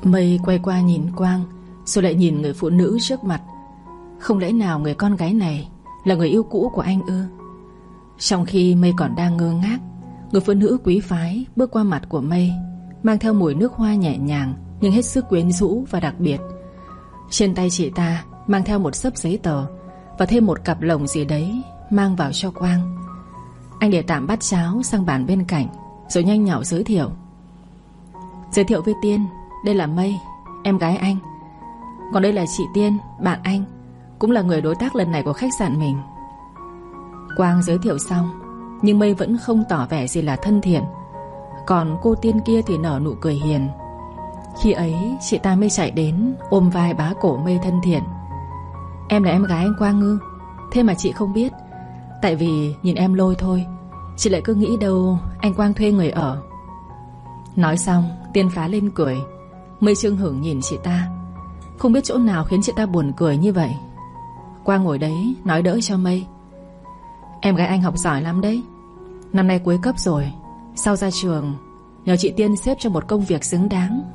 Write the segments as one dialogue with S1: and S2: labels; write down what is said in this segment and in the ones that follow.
S1: Mây quay qua nhìn Quang, rồi lại nhìn người phụ nữ trước mặt. Không lẽ nào người con gái này là người yêu cũ của anh ư? Trong khi Mây còn đang ngơ ngác, người phụ nữ quý phái bước qua mặt của Mây, mang theo mùi nước hoa nhẹ nhàng nhưng hết sức quyến rũ và đặc biệt. Trên tay chị ta mang theo một xấp giấy tờ và thêm một cặp lồng gì đấy mang vào cho Quang. Anh để tạm bát cháo sang bàn bên cạnh, rồi nhanh nhảu giới thiệu. Giới thiệu với Tiên, đây là Mây, em gái anh. Còn đây là chị Tiên, bạn anh, cũng là người đối tác lần này của khách sạn mình. Quang giới thiệu xong, nhưng Mây vẫn không tỏ vẻ gì là thân thiện. Còn cô Tiên kia thì nở nụ cười hiền. Khi ấy chị ta mới chạy đến ôm vai bá cổ Mây thân thiện. Em là em gái anh Quang ư? Thế mà chị không biết. Tại vì nhìn em lôi thôi, chị lại cứ nghĩ đâu anh Quang thuê người ở. Nói xong Tiên phá lên cười. Mây chưng hửng nhìn chị ta, không biết chỗ nào khiến chị ta buồn cười như vậy. Quang ngồi đấy nói đỡ cho Mây. Em gái anh học giỏi lắm đấy, năm nay cuối cấp rồi. Sau ra trường nhờ chị Tiên xếp cho một công việc xứng đáng.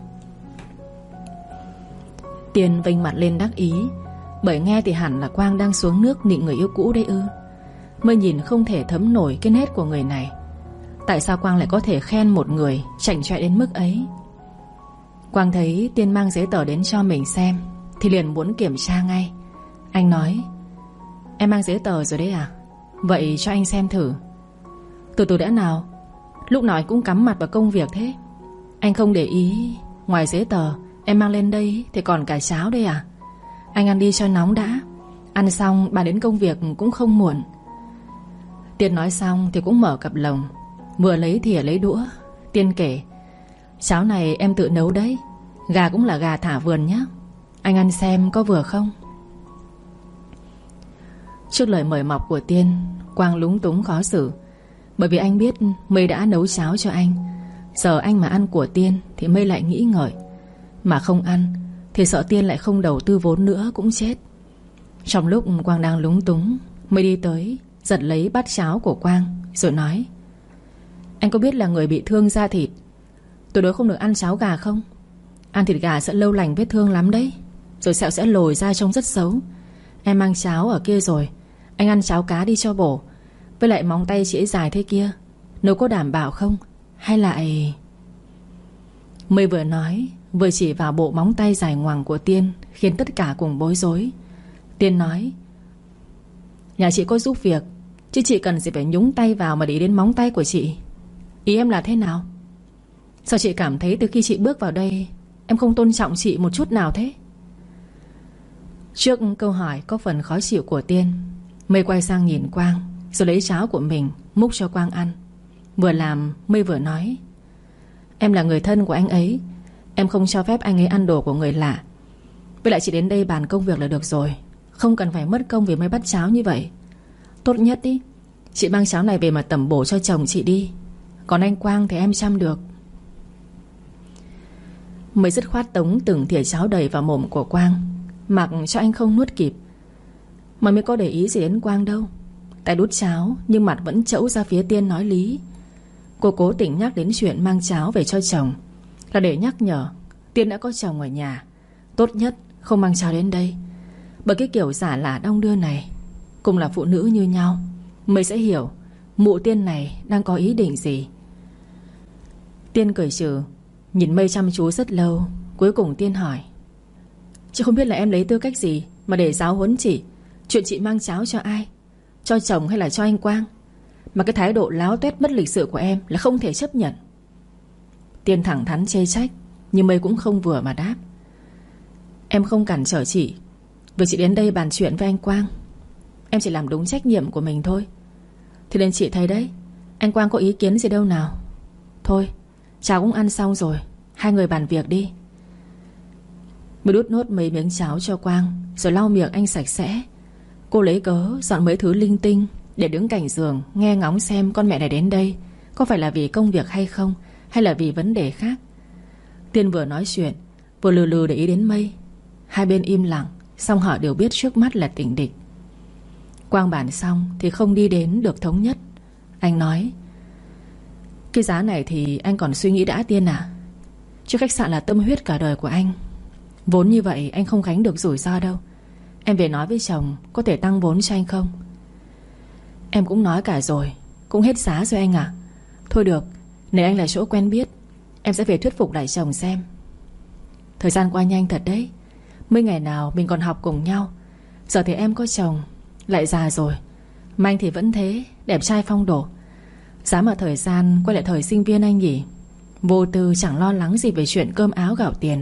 S1: Tiên vênh mặt lên đắc ý, bởi nghe thì hẳn là Quang đang xuống nước nịnh người yêu cũ đấy ư. Mây nhìn không thể thấm nổi cái nét của người này. Tại sao Quang lại có thể khen một người chảnh chọe đến mức ấy? Quang thấy Tiên mang giấy tờ đến cho mình xem thì liền muốn kiểm tra ngay. Anh nói, em mang giấy tờ rồi đấy à? Vậy cho anh xem thử. Từ từ đã nào, lúc nào anh cũng cắm mặt vào công việc thế. Anh không để ý, ngoài giấy tờ em mang lên đây thì còn cả cháo đây à? Anh ăn đi cho nóng đã, ăn xong bà đến công việc cũng không muộn. Tiên nói xong thì cũng mở cặp lồng, vừa lấy thìa lấy đũa. Tiên kể, cháo này em tự nấu đấy, gà cũng là gà thả vườn nhé. Anh ăn xem có vừa không? Trước lời mời mọc của Tiên, Quang lúng túng khó xử. Bởi vì anh biết Mây đã nấu cháo cho anh. Giờ anh mà ăn của Tiên thì Mây lại nghĩ ngợi, mà không ăn thì sợ Tiên lại không đầu tư vốn nữa cũng chết. Trong lúc Quang đang lúng túng, Mây đi tới giật lấy bát cháo của Quang rồi nói, anh có biết là người bị thương da thịt tuyệt đối không được ăn cháo gà không? Ăn thịt gà sẽ lâu lành vết thương lắm đấy, rồi sẹo sẽ lồi ra trông rất xấu. Em mang cháo ở kia rồi, anh ăn cháo cá đi cho bổ. Với lại móng tay chị ấy dài thế kia, nấu có đảm bảo không? Hay lại... Mây vừa nói vừa chỉ vào bộ móng tay dài ngoằng của Tiên, khiến tất cả cùng bối rối. Tiên nói, nhà chị có giúp việc, chứ chị cần gì phải nhúng tay vào mà để ý đến móng tay của chị. Ý em là thế nào? Sao chị cảm thấy từ khi chị bước vào đây em không tôn trọng chị một chút nào thế? Trước câu hỏi có phần khó chịu của Tiên, Mây quay sang nhìn Quang, rồi lấy cháo của mình múc cho Quang ăn. Vừa làm Mây vừa nói, em là người thân của anh ấy, em không cho phép anh ấy ăn đồ của người lạ. Với lại chị đến đây bàn công việc là được rồi, không cần phải mất công vì mới bắt cháo như vậy. Tốt nhất đi, chị mang cháo này về mà tẩm bổ cho chồng chị đi. Còn anh Quang thì em chăm được. Mây dứt khoát tống từng thìa cháo đầy vào mồm của Quang, mặc cho anh không nuốt kịp. Mà mới có để ý gì đến Quang đâu. Tay đút cháo nhưng mặt vẫn trẫu ra phía Tiên nói lý. Cô cố tình nhắc đến chuyện mang cháo về cho chồng là để nhắc nhở Tiên đã có chồng ở nhà, tốt nhất không mang cháo đến đây. Bởi cái kiểu giả lả đong đưa này, cùng là phụ nữ như nhau, Mây sẽ hiểu mụ Tiên này đang có ý định gì. Tiên cười trừ, nhìn Mây chăm chú rất lâu. Cuối cùng Tiên hỏi, chị không biết là em lấy tư cách gì mà để giáo huấn chị chuyện chị mang cháo cho ai, cho chồng hay là cho anh Quang, mà cái thái độ láo tuét bất lịch sự của em là không thể chấp nhận. Tiên thẳng thắn chê trách, nhưng Mây cũng không vừa mà đáp, em không cản trở chị vì chị đến đây bàn chuyện với anh Quang. Em chỉ làm đúng trách nhiệm của mình thôi. Thì nên chị thấy đấy, anh Quang có ý kiến gì đâu nào. Thôi, cháo cũng ăn xong rồi, hai người bàn việc đi. Mới đút nốt mấy miếng cháo cho Quang, rồi lau miệng anh sạch sẽ. Cô lấy cớ dọn mấy thứ linh tinh để đứng cạnh giường nghe ngóng xem con mẹ này đến đây có phải là vì công việc hay không, hay là vì vấn đề khác. Tiên vừa nói chuyện vừa lừ lừ để ý đến Mây. Hai bên im lặng, song họ đều biết trước mắt là tình địch. Quang bàn xong thì không đi đến được thống nhất. Anh nói, cái giá này thì anh còn suy nghĩ đã Tiên à? Chứ khách sạn là tâm huyết cả đời của anh. Vốn như vậy anh không gánh được rủi ro đâu. Em về nói với chồng có thể tăng vốn cho anh không? Em cũng nói cả rồi, cũng hết giá rồi anh ạ. Thôi được, nếu anh là chỗ quen biết, em sẽ về thuyết phục lại chồng xem. Thời gian qua nhanh thật đấy. Mấy ngày nào mình còn học cùng nhau. Giờ thì em có chồng, lại già rồi, mà anh thì vẫn thế, đẹp trai phong độ. Giá mà thời gian quay lại thời sinh viên anh nhỉ. Vô tư chẳng lo lắng gì về chuyện cơm áo gạo tiền.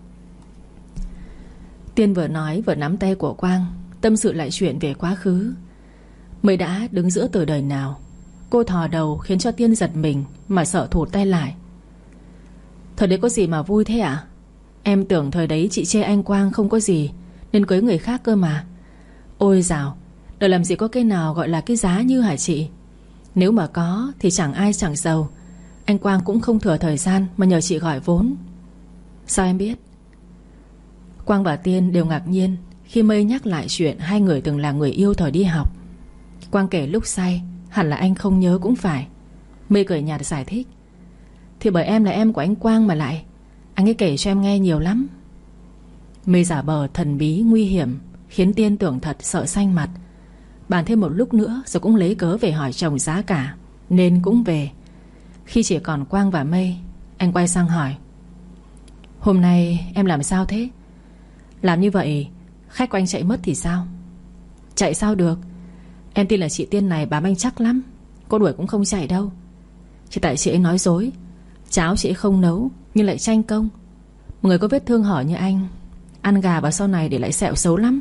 S1: Tiên vừa nói vừa nắm tay của Quang, tâm sự lại chuyện về quá khứ. Mới đã đứng giữa từ đời nào. Cô thò đầu khiến cho Tiên giật mình mà sợ thụt tay lại. Thời đấy có gì mà vui thế ạ? Em tưởng thời đấy chị chê anh Quang không có gì nên cưới người khác cơ mà. Ôi dào, đời làm gì có cái nào gọi là cái giá như hả chị? Nếu mà có thì chẳng ai chẳng giàu. Anh Quang cũng không thừa thời gian mà nhờ chị gọi vốn. Sao em biết? Quang và Tiên đều ngạc nhiên khi Mây nhắc lại chuyện hai người từng là người yêu thời đi học. Quang kể lúc say, hẳn là anh không nhớ cũng phải. Mây cười nhạt giải thích. Thì bởi em là em của anh Quang mà lại. Anh ấy kể cho em nghe nhiều lắm. Mây giả vờ thần bí nguy hiểm khiến Tiên tưởng thật sợ xanh mặt. Bàn thêm một lúc nữa rồi cũng lấy cớ về hỏi chồng giá cả, nên cũng về. Khi chỉ còn Quang và Mây, anh quay sang hỏi. Hôm nay em làm sao thế? Làm như vậy khách của anh chạy mất thì sao? Chạy sao được? Em tin là chị Tiên này bám anh chắc lắm. Cô đuổi cũng không chạy đâu. Chỉ tại chị ấy nói dối. Cháo chị ấy không nấu nhưng lại tranh công. Một người có vết thương hở như anh ăn gà và sau này để lại sẹo xấu lắm.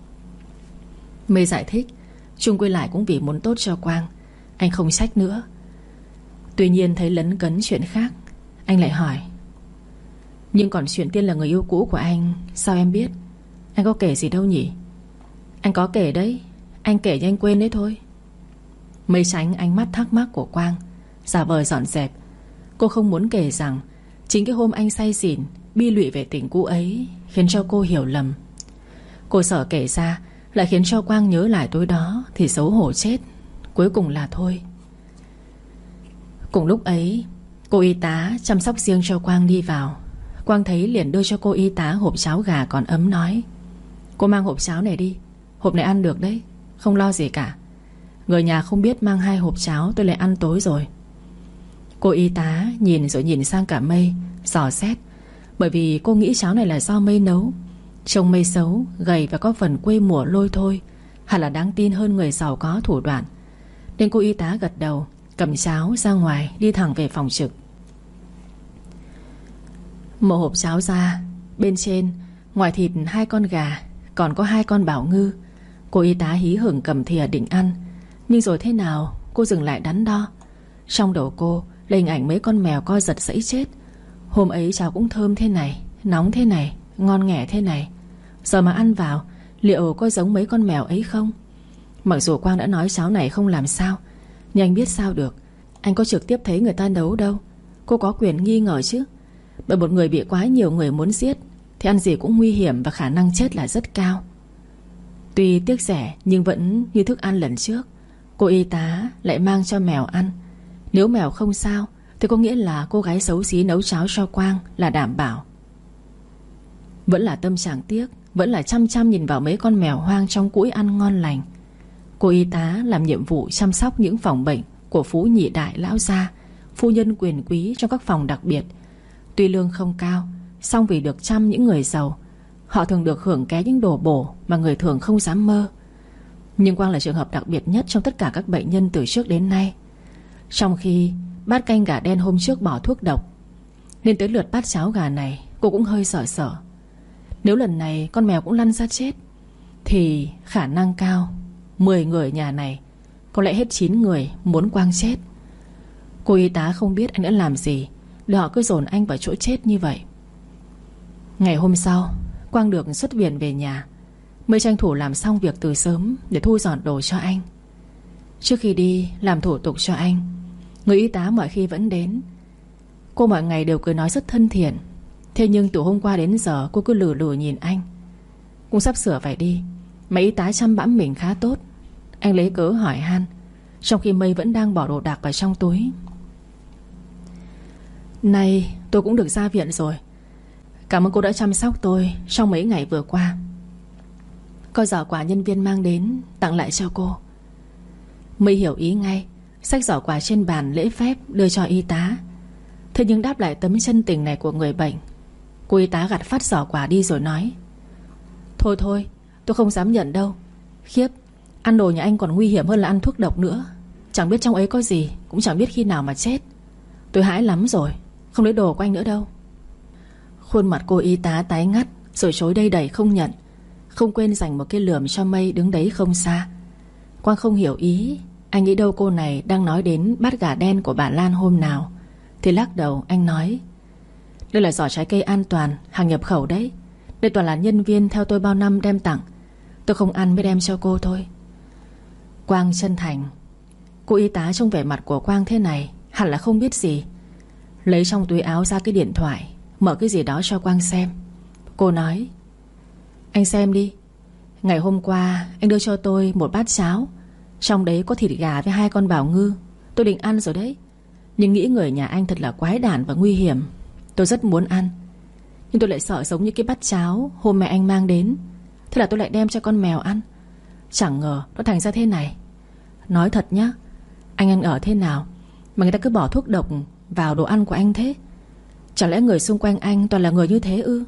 S1: Mây giải thích. Chung quy lại cũng vì muốn tốt cho Quang. Anh không trách nữa. Tuy nhiên thấy lấn cấn chuyện khác, anh lại hỏi. Nhưng còn chuyện Tiên là người yêu cũ của anh, sao em biết? Anh có kể gì đâu nhỉ? Anh có kể đấy. Anh kể cho anh quên đấy thôi. Mây tránh ánh mắt thắc mắc của Quang, giả vờ dọn dẹp. Cô không muốn kể rằng chính cái hôm anh say xỉn bi lụy về tình cũ ấy khiến cho cô hiểu lầm. Cô sợ kể ra lại khiến cho Quang nhớ lại tối đó thì xấu hổ chết. Cuối cùng là thôi. Cùng lúc ấy, cô y tá chăm sóc riêng cho Quang đi vào. Quang thấy liền đưa cho cô y tá hộp cháo gà còn ấm nói. Cô mang hộp cháo này đi. Hộp này ăn được đấy, không lo gì cả. Người nhà không biết mang 2 hộp cháo tôi lại ăn tối rồi. Cô y tá nhìn rồi nhìn sang cả Mây, dò xét. Bởi vì cô nghĩ cháo này là do Mây nấu. Trông Mây xấu, gầy và có phần quê mùa lôi thôi, hẳn là đáng tin hơn người giàu có thủ đoạn. Nên cô y tá gật đầu, cầm cháo ra ngoài đi thẳng về phòng trực. Mở hộp cháo ra, bên trên ngoài thịt 2 con gà còn có 2 con bảo ngư. Cô y tá hí hửng cầm thìa định ăn. Nhưng rồi thế nào cô dừng lại đắn đo. Trong đầu cô là hình ảnh mấy con mèo co giật sẫy chết. Hôm ấy cháo cũng thơm thế này, nóng thế này, ngon nghẻ thế này. Giờ mà ăn vào liệu có giống mấy con mèo ấy không? Mặc dù Quang đã nói cháo này không làm sao, nhưng anh biết sao được. Anh có trực tiếp thấy người ta nấu đâu. Cô có quyền nghi ngờ chứ. Bởi một người bị quá nhiều người muốn giết thì ăn gì cũng nguy hiểm và khả năng chết là rất cao. Tuy tiếc rẻ nhưng vẫn như thức ăn lần trước. Cô y tá lại mang cho mèo ăn. Nếu mèo không sao thì có nghĩa là cô gái xấu xí nấu cháo cho Quang là đảm bảo. Vẫn là tâm trạng tiếc, vẫn là chăm chăm nhìn vào mấy con mèo hoang trong cũi ăn ngon lành. Cô y tá làm nhiệm vụ chăm sóc những phòng bệnh của phú nhị đại lão gia, phu nhân quyền quý trong các phòng đặc biệt. Tuy lương không cao, song vì được chăm những người giàu, họ thường được hưởng ké những đồ bổ mà người thường không dám mơ. Nhưng Quang là trường hợp đặc biệt nhất trong tất cả các bệnh nhân từ trước đến nay. Trong khi bát canh gà đen hôm trước bỏ thuốc độc, nên tới lượt bát cháo gà này cô cũng hơi sợ sợ. Nếu lần này con mèo cũng lăn ra chết thì khả năng cao 10 người nhà này có lẽ hết 9 người muốn Quang chết. Cô y tá không biết anh đã làm gì để họ cứ dồn anh vào chỗ chết như vậy. Ngày hôm sau, Quang được xuất viện về nhà. Mới tranh thủ làm xong việc từ sớm để thu dọn đồ cho anh. Trước khi đi làm thủ tục cho anh, người y tá mọi khi vẫn đến. Cô mọi ngày đều cười nói rất thân thiện. Thế nhưng từ hôm qua đến giờ cô cứ lừ lừ nhìn anh. Cũng sắp sửa phải đi mà y tá chăm bẵm mình khá tốt. Anh lấy cớ hỏi han, trong khi Mây vẫn đang bỏ đồ đạc vào trong túi. Nay tôi cũng được ra viện rồi. Cảm ơn cô đã chăm sóc tôi trong mấy ngày vừa qua. Có giỏ quà nhân viên mang đến tặng lại cho cô. Mây hiểu ý ngay, xách giỏ quà trên bàn lễ phép đưa cho y tá. Thế nhưng đáp lại tấm chân tình này của người bệnh, cô y tá gạt phát giỏ quà đi rồi nói: Thôi thôi, tôi không dám nhận đâu. Khiếp, ăn đồ nhà anh còn nguy hiểm hơn là ăn thuốc độc nữa. Chẳng biết trong ấy có gì, cũng chẳng biết khi nào mà chết. Tôi hãi lắm rồi, không lấy đồ của anh nữa đâu. Khuôn mặt cô y tá tái ngắt, rồi chối đây đẩy không nhận, không quên dành một cái lườm cho Mây đứng đấy không xa. Quang không hiểu ý. Anh nghĩ đâu cô này đang nói đến bát gà đen của bà Lan hôm nào. Thì lắc đầu anh nói: Đây là giỏ trái cây an toàn, hàng nhập khẩu đấy. Đây toàn là nhân viên theo tôi bao năm đem tặng. Tôi không ăn mới đem cho cô thôi. Quang chân thành. Cô y tá trông vẻ mặt của Quang thế này hẳn là không biết gì. Lấy trong túi áo ra cái điện thoại, mở cái gì đó cho Quang xem. Cô nói: Anh xem đi. Ngày hôm qua anh đưa cho tôi một bát cháo, trong đấy có thịt gà với 2 con bào ngư. Tôi định ăn rồi đấy, nhưng nghĩ người nhà anh thật là quái đản và nguy hiểm. Tôi rất muốn ăn, nhưng tôi lại sợ giống như cái bát cháo hôm mẹ anh mang đến. Thế là tôi lại đem cho con mèo ăn. Chẳng ngờ nó thành ra thế này. Nói thật nhá, anh ăn ở thế nào mà người ta cứ bỏ thuốc độc vào đồ ăn của anh thế? Chẳng lẽ người xung quanh anh toàn là người như thế ư?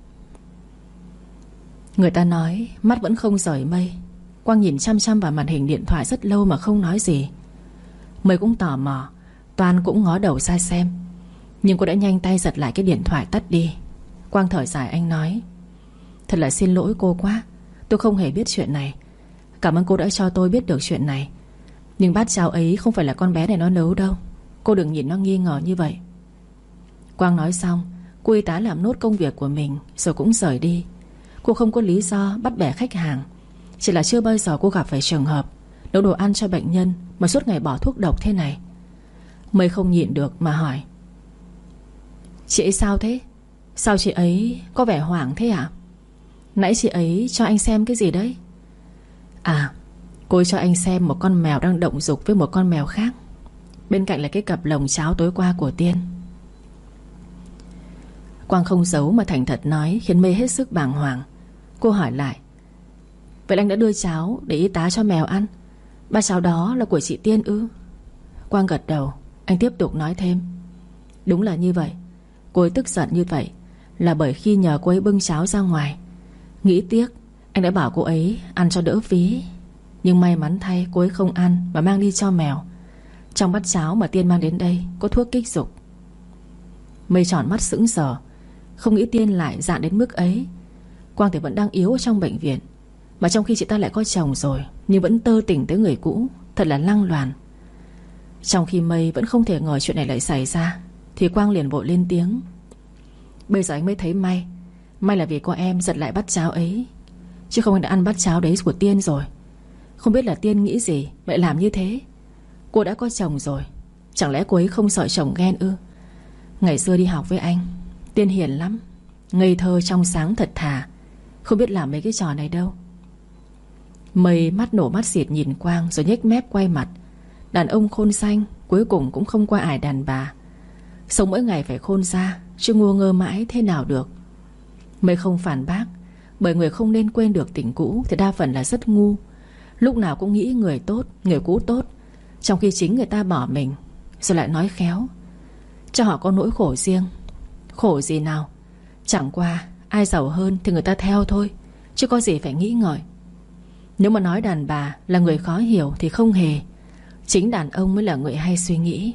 S1: Người ta nói mắt vẫn không rời Mây. Quang nhìn chăm chăm vào màn hình điện thoại rất lâu mà không nói gì. Mây cũng tò mò, Toan cũng ngó đầu ra xem, nhưng cô đã nhanh tay giật lại cái điện thoại tắt đi. Quang thở dài anh nói: Thật là xin lỗi cô quá. Tôi không hề biết chuyện này. Cảm ơn cô đã cho tôi biết được chuyện này. Nhưng bát cháo ấy không phải là con bé này nó nấu đâu. Cô đừng nhìn nó nghi ngờ như vậy. Quang nói xong, cô y tá làm nốt công việc của mình rồi cũng rời đi. Cô không có lý do bắt bẻ khách hàng, chỉ là chưa bao giờ cô gặp phải trường hợp nấu đồ ăn cho bệnh nhân mà suốt ngày bỏ thuốc độc thế này. Mây không nhịn được mà hỏi: Chị ấy sao thế? Sao chị ấy có vẻ hoảng thế à? Nãy chị ấy cho anh xem cái gì đấy? À, cô ấy cho anh xem một con mèo đang động dục với một con mèo khác. Bên cạnh là cái cặp lồng cháo tối qua của Tiên. Quang không giấu mà thành thật nói, khiến Mây hết sức bàng hoàng. Cô hỏi lại: Vậy anh đã đưa cháo để y tá cho mèo ăn? Bát cháo đó là của chị Tiên ư? Quang gật đầu. Anh tiếp tục nói thêm: Đúng là như vậy. Cô ấy tức giận như vậy là bởi khi nhờ cô ấy bưng cháo ra ngoài. Nghĩ tiếc anh đã bảo cô ấy ăn cho đỡ phí. Nhưng may mắn thay cô ấy không ăn mà mang đi cho mèo. Trong bát cháo mà Tiên mang đến đây có thuốc kích dục. Mây tròn mắt sững sờ, không nghĩ Tiên lại dạn đến mức ấy. Quang thì vẫn đang yếu ở trong bệnh viện, mà trong khi chị ta lại có chồng rồi nhưng vẫn tơ tỉnh tới người cũ. Thật là lăng loàn. Trong khi Mây vẫn không thể ngờ chuyện này lại xảy ra, thì Quang liền vội lên tiếng: Bây giờ anh mới thấy may. May là vì cô em giật lại bát cháo ấy, chứ không anh đã ăn bát cháo đấy của Tiên rồi. Không biết là Tiên nghĩ gì lại làm như thế. Cô đã có chồng rồi, chẳng lẽ cô ấy không sợ chồng ghen ư? Ngày xưa đi học với anh, Tiên hiền lắm, ngây thơ trong sáng thật thà, không biết làm mấy cái trò này đâu. Mây mắt nổ mắt xịt nhìn Quang rồi nhếch mép quay mặt. Đàn ông khôn xanh cuối cùng cũng không qua ải đàn bà. Sống mỗi ngày phải khôn ra, chứ ngu ngơ mãi thế nào được. Mây không phản bác, bởi người không nên quên được tình cũ thì đa phần là rất ngu. Lúc nào cũng nghĩ người tốt, người cũ tốt, trong khi chính người ta bỏ mình. Rồi lại nói khéo cho họ có nỗi khổ riêng. Khổ gì nào? Chẳng qua ai giàu hơn thì người ta theo thôi, chứ có gì phải nghĩ ngợi. Nếu mà nói đàn bà là người khó hiểu thì không hề. Chính đàn ông mới là người hay suy nghĩ.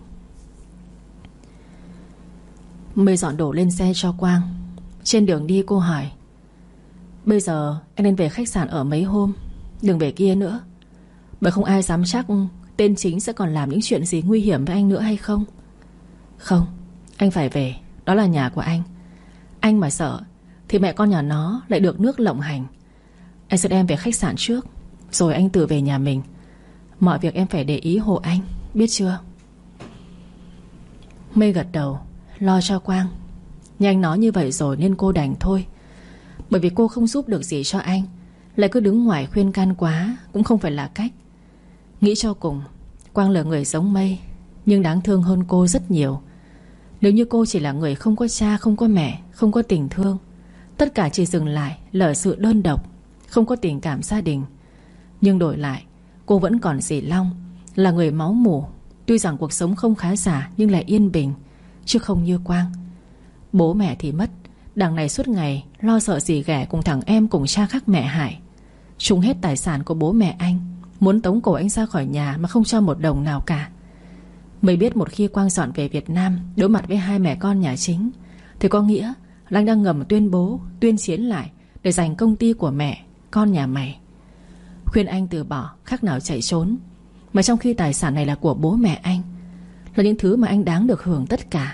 S1: Mây dọn đồ lên xe cho Quang. Trên đường đi cô hỏi: Bây giờ anh nên về khách sạn ở mấy hôm, đừng về kia nữa. Bởi không ai dám chắc tên chính sẽ còn làm những chuyện gì nguy hiểm với anh nữa hay không. Không, anh phải về, đó là nhà của anh. Anh mà sợ thì mẹ con nhà nó lại được nước lộng hành. Anh sẽ đem về khách sạn trước, rồi anh tự về nhà mình. Mọi việc em phải để ý hộ anh, biết chưa? Mây gật đầu, lo cho Quang. Nhưng anh nói như vậy rồi nên cô đành thôi. Bởi vì cô không giúp được gì cho anh, lại cứ đứng ngoài khuyên can quá cũng không phải là cách. Nghĩ cho cùng, Quang là người giống Mây, nhưng đáng thương hơn cô rất nhiều. Nếu như cô chỉ là người không có cha, không có mẹ, không có tình thương, tất cả chỉ dừng lại là ở sự đơn độc, không có tình cảm gia đình. Nhưng đổi lại, cô vẫn còn dì Long, là người máu mủ. Tuy rằng cuộc sống không khá giả nhưng lại yên bình, chứ không như Quang. Bố mẹ thì mất, đằng này suốt ngày lo sợ dì ghẻ cùng thằng em cùng cha khác mẹ hại. Trúng hết tài sản của bố mẹ anh, muốn tống cổ anh ra khỏi nhà mà không cho một đồng nào cả. Mới biết một khi Quang dọn về Việt Nam, đối mặt với hai mẹ con nhà chính, thì có nghĩa là anh đang ngầm tuyên bố, tuyên chiến lại để giành công ty của mẹ, con nhà mày. Khuyên anh từ bỏ khác nào chạy trốn. Mà trong khi tài sản này là của bố mẹ anh, là những thứ mà anh đáng được hưởng tất cả.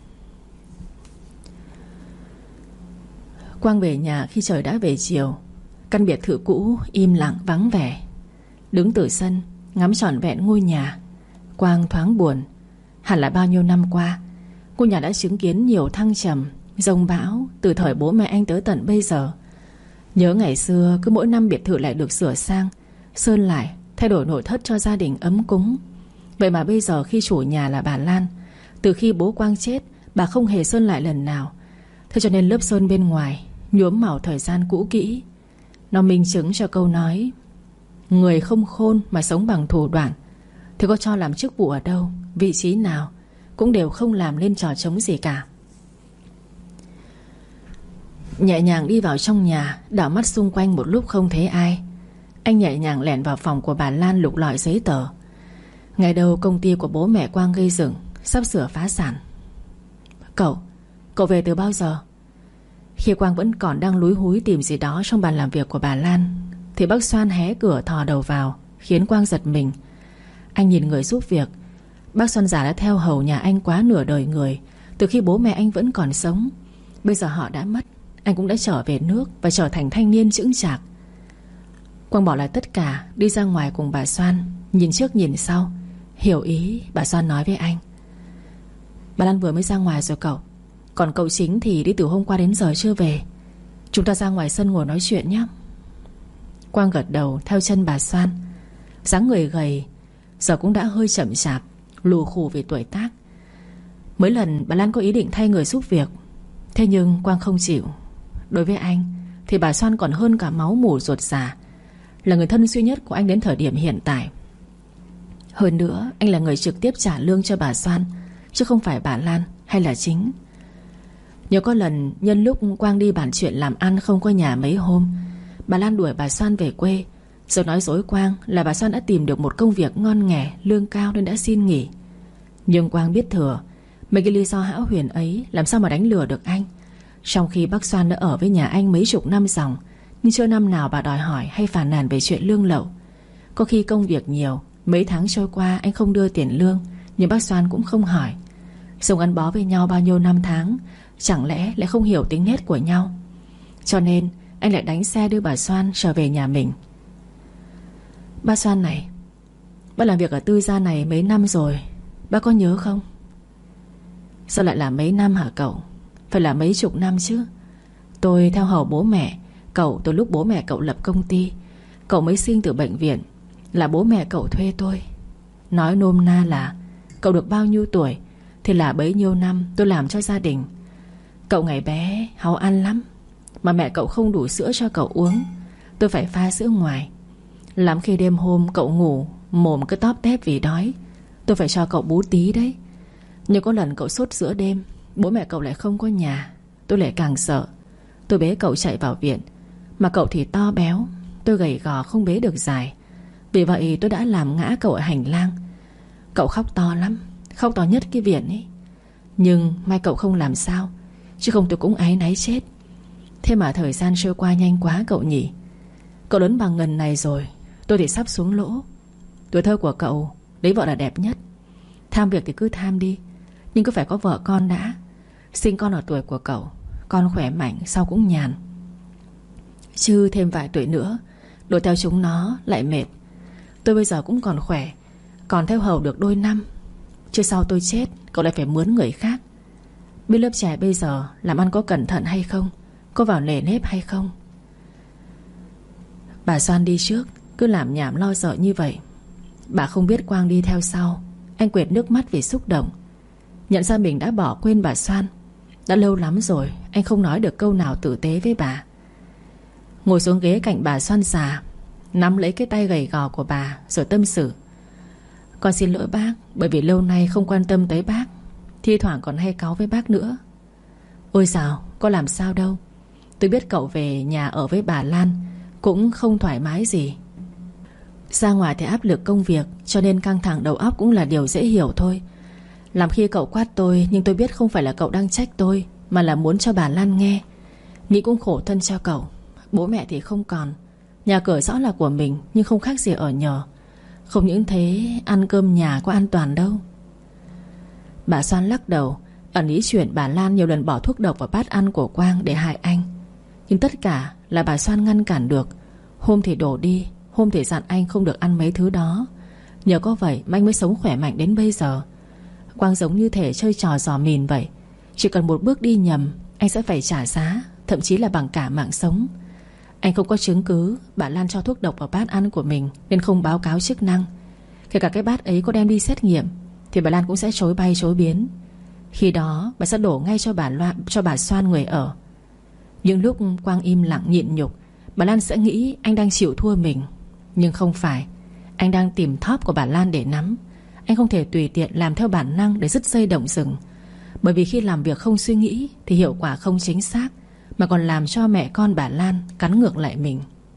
S1: Quang về nhà khi trời đã về chiều. Căn biệt thự cũ im lặng vắng vẻ. Đứng từ sân ngắm trọn vẹn ngôi nhà, Quang thoáng buồn. Hẳn là bao nhiêu năm qua, ngôi nhà đã chứng kiến nhiều thăng trầm, giông bão từ thời bố mẹ anh tới tận bây giờ. Nhớ ngày xưa cứ mỗi năm biệt thự lại được sửa sang, sơn lại, thay đổi nội thất cho gia đình ấm cúng. Vậy mà bây giờ khi chủ nhà là bà Lan, từ khi bố Quang chết, bà không hề sơn lại lần nào. Thế cho nên lớp sơn bên ngoài nhuốm màu thời gian cũ kỹ. Nó minh chứng cho câu nói: người không khôn mà sống bằng thủ đoạn, thì có cho làm chức vụ ở đâu, vị trí nào, cũng đều không làm nên trò trống gì cả. Nhẹ nhàng đi vào trong nhà, đảo mắt xung quanh một lúc không thấy ai. Anh nhẹ nhàng lẻn vào phòng của bà Lan lục lọi giấy tờ. Ngày đầu công ty của bố mẹ Quang gây dựng, sắp sửa phá sản. Cậu về từ bao giờ? Khi Quang vẫn còn đang lúi húi tìm gì đó trong bàn làm việc của bà Lan, thì bác Soan hé cửa thò đầu vào, khiến Quang giật mình. Anh nhìn người giúp việc. Bác Soan già đã theo hầu nhà anh quá nửa đời người, từ khi bố mẹ anh vẫn còn sống. Bây giờ họ đã mất, anh cũng đã trở về nước và trở thành thanh niên chững chạc. Quang bỏ lại tất cả, đi ra ngoài cùng bà Soan, nhìn trước nhìn sau. Hiểu ý, bà Soan nói với anh: bà Lan vừa mới ra ngoài rồi cậu. Còn cậu Chính thì đi từ hôm qua đến giờ chưa về. Chúng ta ra ngoài sân ngồi nói chuyện nhé. Quang gật đầu theo chân bà Soan. Dáng người gầy, giờ cũng đã hơi chậm chạp, lù khù vì tuổi tác. Mấy lần bà Lan có ý định thay người giúp việc, thế nhưng Quang không chịu. Đối với anh thì bà Soan còn hơn cả máu mủ ruột già, là người thân duy nhất của anh đến thời điểm hiện tại. Hơn nữa, anh là người trực tiếp trả lương cho bà Soan, chứ không phải bà Lan hay là Chính. Nhớ có lần nhân lúc Quang đi bàn chuyện làm ăn không có nhà mấy hôm, bà Lan đuổi bà Soan về quê, rồi nói dối Quang là bà Soan đã tìm được một công việc ngon nghẻ, lương cao nên đã xin nghỉ. Nhưng Quang biết thừa mấy cái lý do hão huyền ấy làm sao mà đánh lừa được anh. Trong khi bác Soan đã ở với nhà anh mấy chục năm dòng, nhưng chưa năm nào bà đòi hỏi hay phàn nàn về chuyện lương lậu. Có khi công việc nhiều, mấy tháng trôi qua anh không đưa tiền lương, nhưng bác Soan cũng không hỏi. Sống gắn bó với nhau bao nhiêu năm tháng, chẳng lẽ lại không hiểu tính nết của nhau. Cho nên anh lại đánh xe đưa bà Soan trở về nhà mình. Bác Soan này, bác làm việc ở tư gia này mấy năm rồi, bác có nhớ không? Sao lại là mấy năm hả cậu? Phải là mấy chục năm chứ. Tôi theo hầu bố mẹ cậu từ lúc bố mẹ cậu lập công ty. Cậu mới sinh từ bệnh viện, là bố mẹ cậu thuê tôi. Nói nôm na là cậu được bao nhiêu tuổi thì là bấy nhiêu năm tôi làm cho gia đình. Cậu ngày bé háu ăn lắm, mà mẹ cậu không đủ sữa cho cậu uống, tôi phải pha sữa ngoài. Lắm khi đêm hôm cậu ngủ mồm cứ tóp tép vì đói, tôi phải cho cậu bú tí đấy. Nhưng có lần cậu sốt giữa đêm, bố mẹ cậu lại không có nhà, tôi lại càng sợ. Tôi bế cậu chạy vào viện, mà cậu thì to béo, tôi gầy gò không bế được dài. Vì vậy tôi đã làm ngã cậu ở hành lang. Cậu khóc to lắm, khóc to nhất cái viện ấy. Nhưng may cậu không làm sao, chứ không tôi cũng áy náy chết. Thế mà thời gian trôi qua nhanh quá cậu nhỉ. Cậu lớn bằng ngần này rồi, tôi thì sắp xuống lỗ. Tuổi thơ của cậu lấy vợ là đẹp nhất. Tham việc thì cứ tham đi, nhưng cứ phải có vợ con đã. Sinh con ở tuổi của cậu, con khỏe mạnh sau cũng nhàn. Chứ thêm vài tuổi nữa đuổi theo chúng nó lại mệt. Tôi bây giờ cũng còn khỏe, còn theo hầu được đôi năm. Chứ sau tôi chết cậu lại phải mướn người khác. Biết lớp trẻ bây giờ làm ăn có cẩn thận hay không, có vào nề nếp hay không. Bà Soan đi trước, cứ làm nhảm lo sợ như vậy. Bà không biết Quang đi theo sau. Anh quệt nước mắt vì xúc động. Nhận ra mình đã bỏ quên bà Soan. Đã lâu lắm rồi anh không nói được câu nào tử tế với bà. Ngồi xuống ghế cạnh bà Soan già, nắm lấy cái tay gầy gò của bà rồi tâm sự. Con xin lỗi bác, bởi vì lâu nay không quan tâm tới bác, thi thoảng còn hay cáu với bác nữa. Ôi dào, có làm sao đâu. Tôi biết cậu về nhà ở với bà Lan cũng không thoải mái gì. Ra ngoài thì áp lực công việc, cho nên căng thẳng đầu óc cũng là điều dễ hiểu thôi. Làm khi cậu quát tôi, nhưng tôi biết không phải là cậu đang trách tôi, mà là muốn cho bà Lan nghe. Nghĩ cũng khổ thân cho cậu. Bố mẹ thì không còn, nhà cửa rõ là của mình, nhưng không khác gì ở nhờ. Không những thế, ăn cơm nhà có an toàn đâu. Bà Soan lắc đầu, ẩn ý chuyện bà Lan nhiều lần bỏ thuốc độc vào bát ăn của Quang để hại anh. Nhưng tất cả là bà Soan ngăn cản được. Hôm thì đổ đi, hôm thì dặn anh không được ăn mấy thứ đó. Nhờ có vậy mà anh mới sống khỏe mạnh đến bây giờ. Quang giống như thể chơi trò giò mìn vậy. Chỉ cần một bước đi nhầm, anh sẽ phải trả giá, thậm chí là bằng cả mạng sống. Anh không có chứng cứ bà Lan cho thuốc độc vào bát ăn của mình, nên không báo cáo chức năng. Kể cả cái bát ấy có đem đi xét nghiệm thì bà Lan cũng sẽ chối bay chối biến. Khi đó bà sẽ đổ ngay cho bà Soan người ở. Nhưng lúc Quang im lặng nhịn nhục, bà Lan sẽ nghĩ anh đang chịu thua mình. Nhưng không phải. Anh đang tìm thóp của bà Lan để nắm. Anh không thể tùy tiện làm theo bản năng để dứt dây động rừng. Bởi vì khi làm việc không suy nghĩ thì hiệu quả không chính xác, mà còn làm cho mẹ con bà Lan cắn ngược lại mình.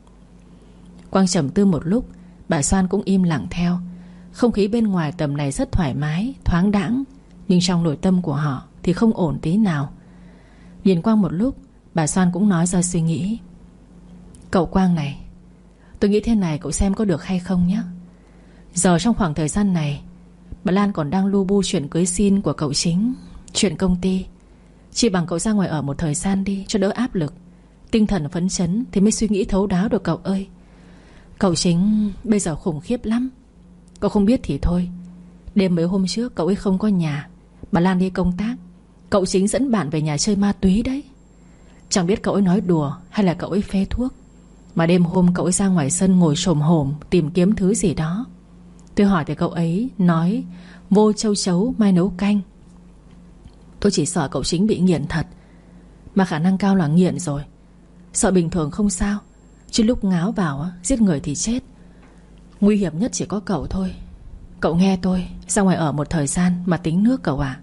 S1: Quang trầm tư một lúc, bà Soan cũng im lặng theo. Không khí bên ngoài tầm này rất thoải mái, thoáng đãng, nhưng trong nội tâm của họ thì không ổn tí nào. Nhìn Quang một lúc, bà Soan cũng nói ra suy nghĩ. Cậu Quang này, tôi nghĩ thế này cậu xem có được hay không nhé. Giờ trong khoảng thời gian này, bà Lan còn đang lu bu chuyện cưới xin của cậu Chính, chuyện công ty. Chỉ bằng cậu ra ngoài ở một thời gian đi cho đỡ áp lực. Tinh thần phấn chấn thì mới suy nghĩ thấu đáo được cậu ơi. Cậu Chính bây giờ khủng khiếp lắm. Cậu không biết thì thôi. Đêm mấy hôm trước cậu ấy không có nhà, bà Lan đi công tác. Cậu Chính dẫn bạn về nhà chơi ma túy đấy. Chẳng biết cậu ấy nói đùa hay là cậu ấy phê thuốc, mà đêm hôm cậu ấy ra ngoài sân ngồi chồm hổm tìm kiếm thứ gì đó. Tôi hỏi thì cậu ấy nói vô châu chấu mai nấu canh. Tôi chỉ sợ cậu Chính bị nghiện thật, mà khả năng cao là nghiện rồi. Sợ bình thường không sao, chứ lúc ngáo vào giết người thì chết. Nguy hiểm nhất chỉ có cậu thôi. Cậu nghe tôi, ra ngoài ở một thời gian mà tính nước cậu ạ.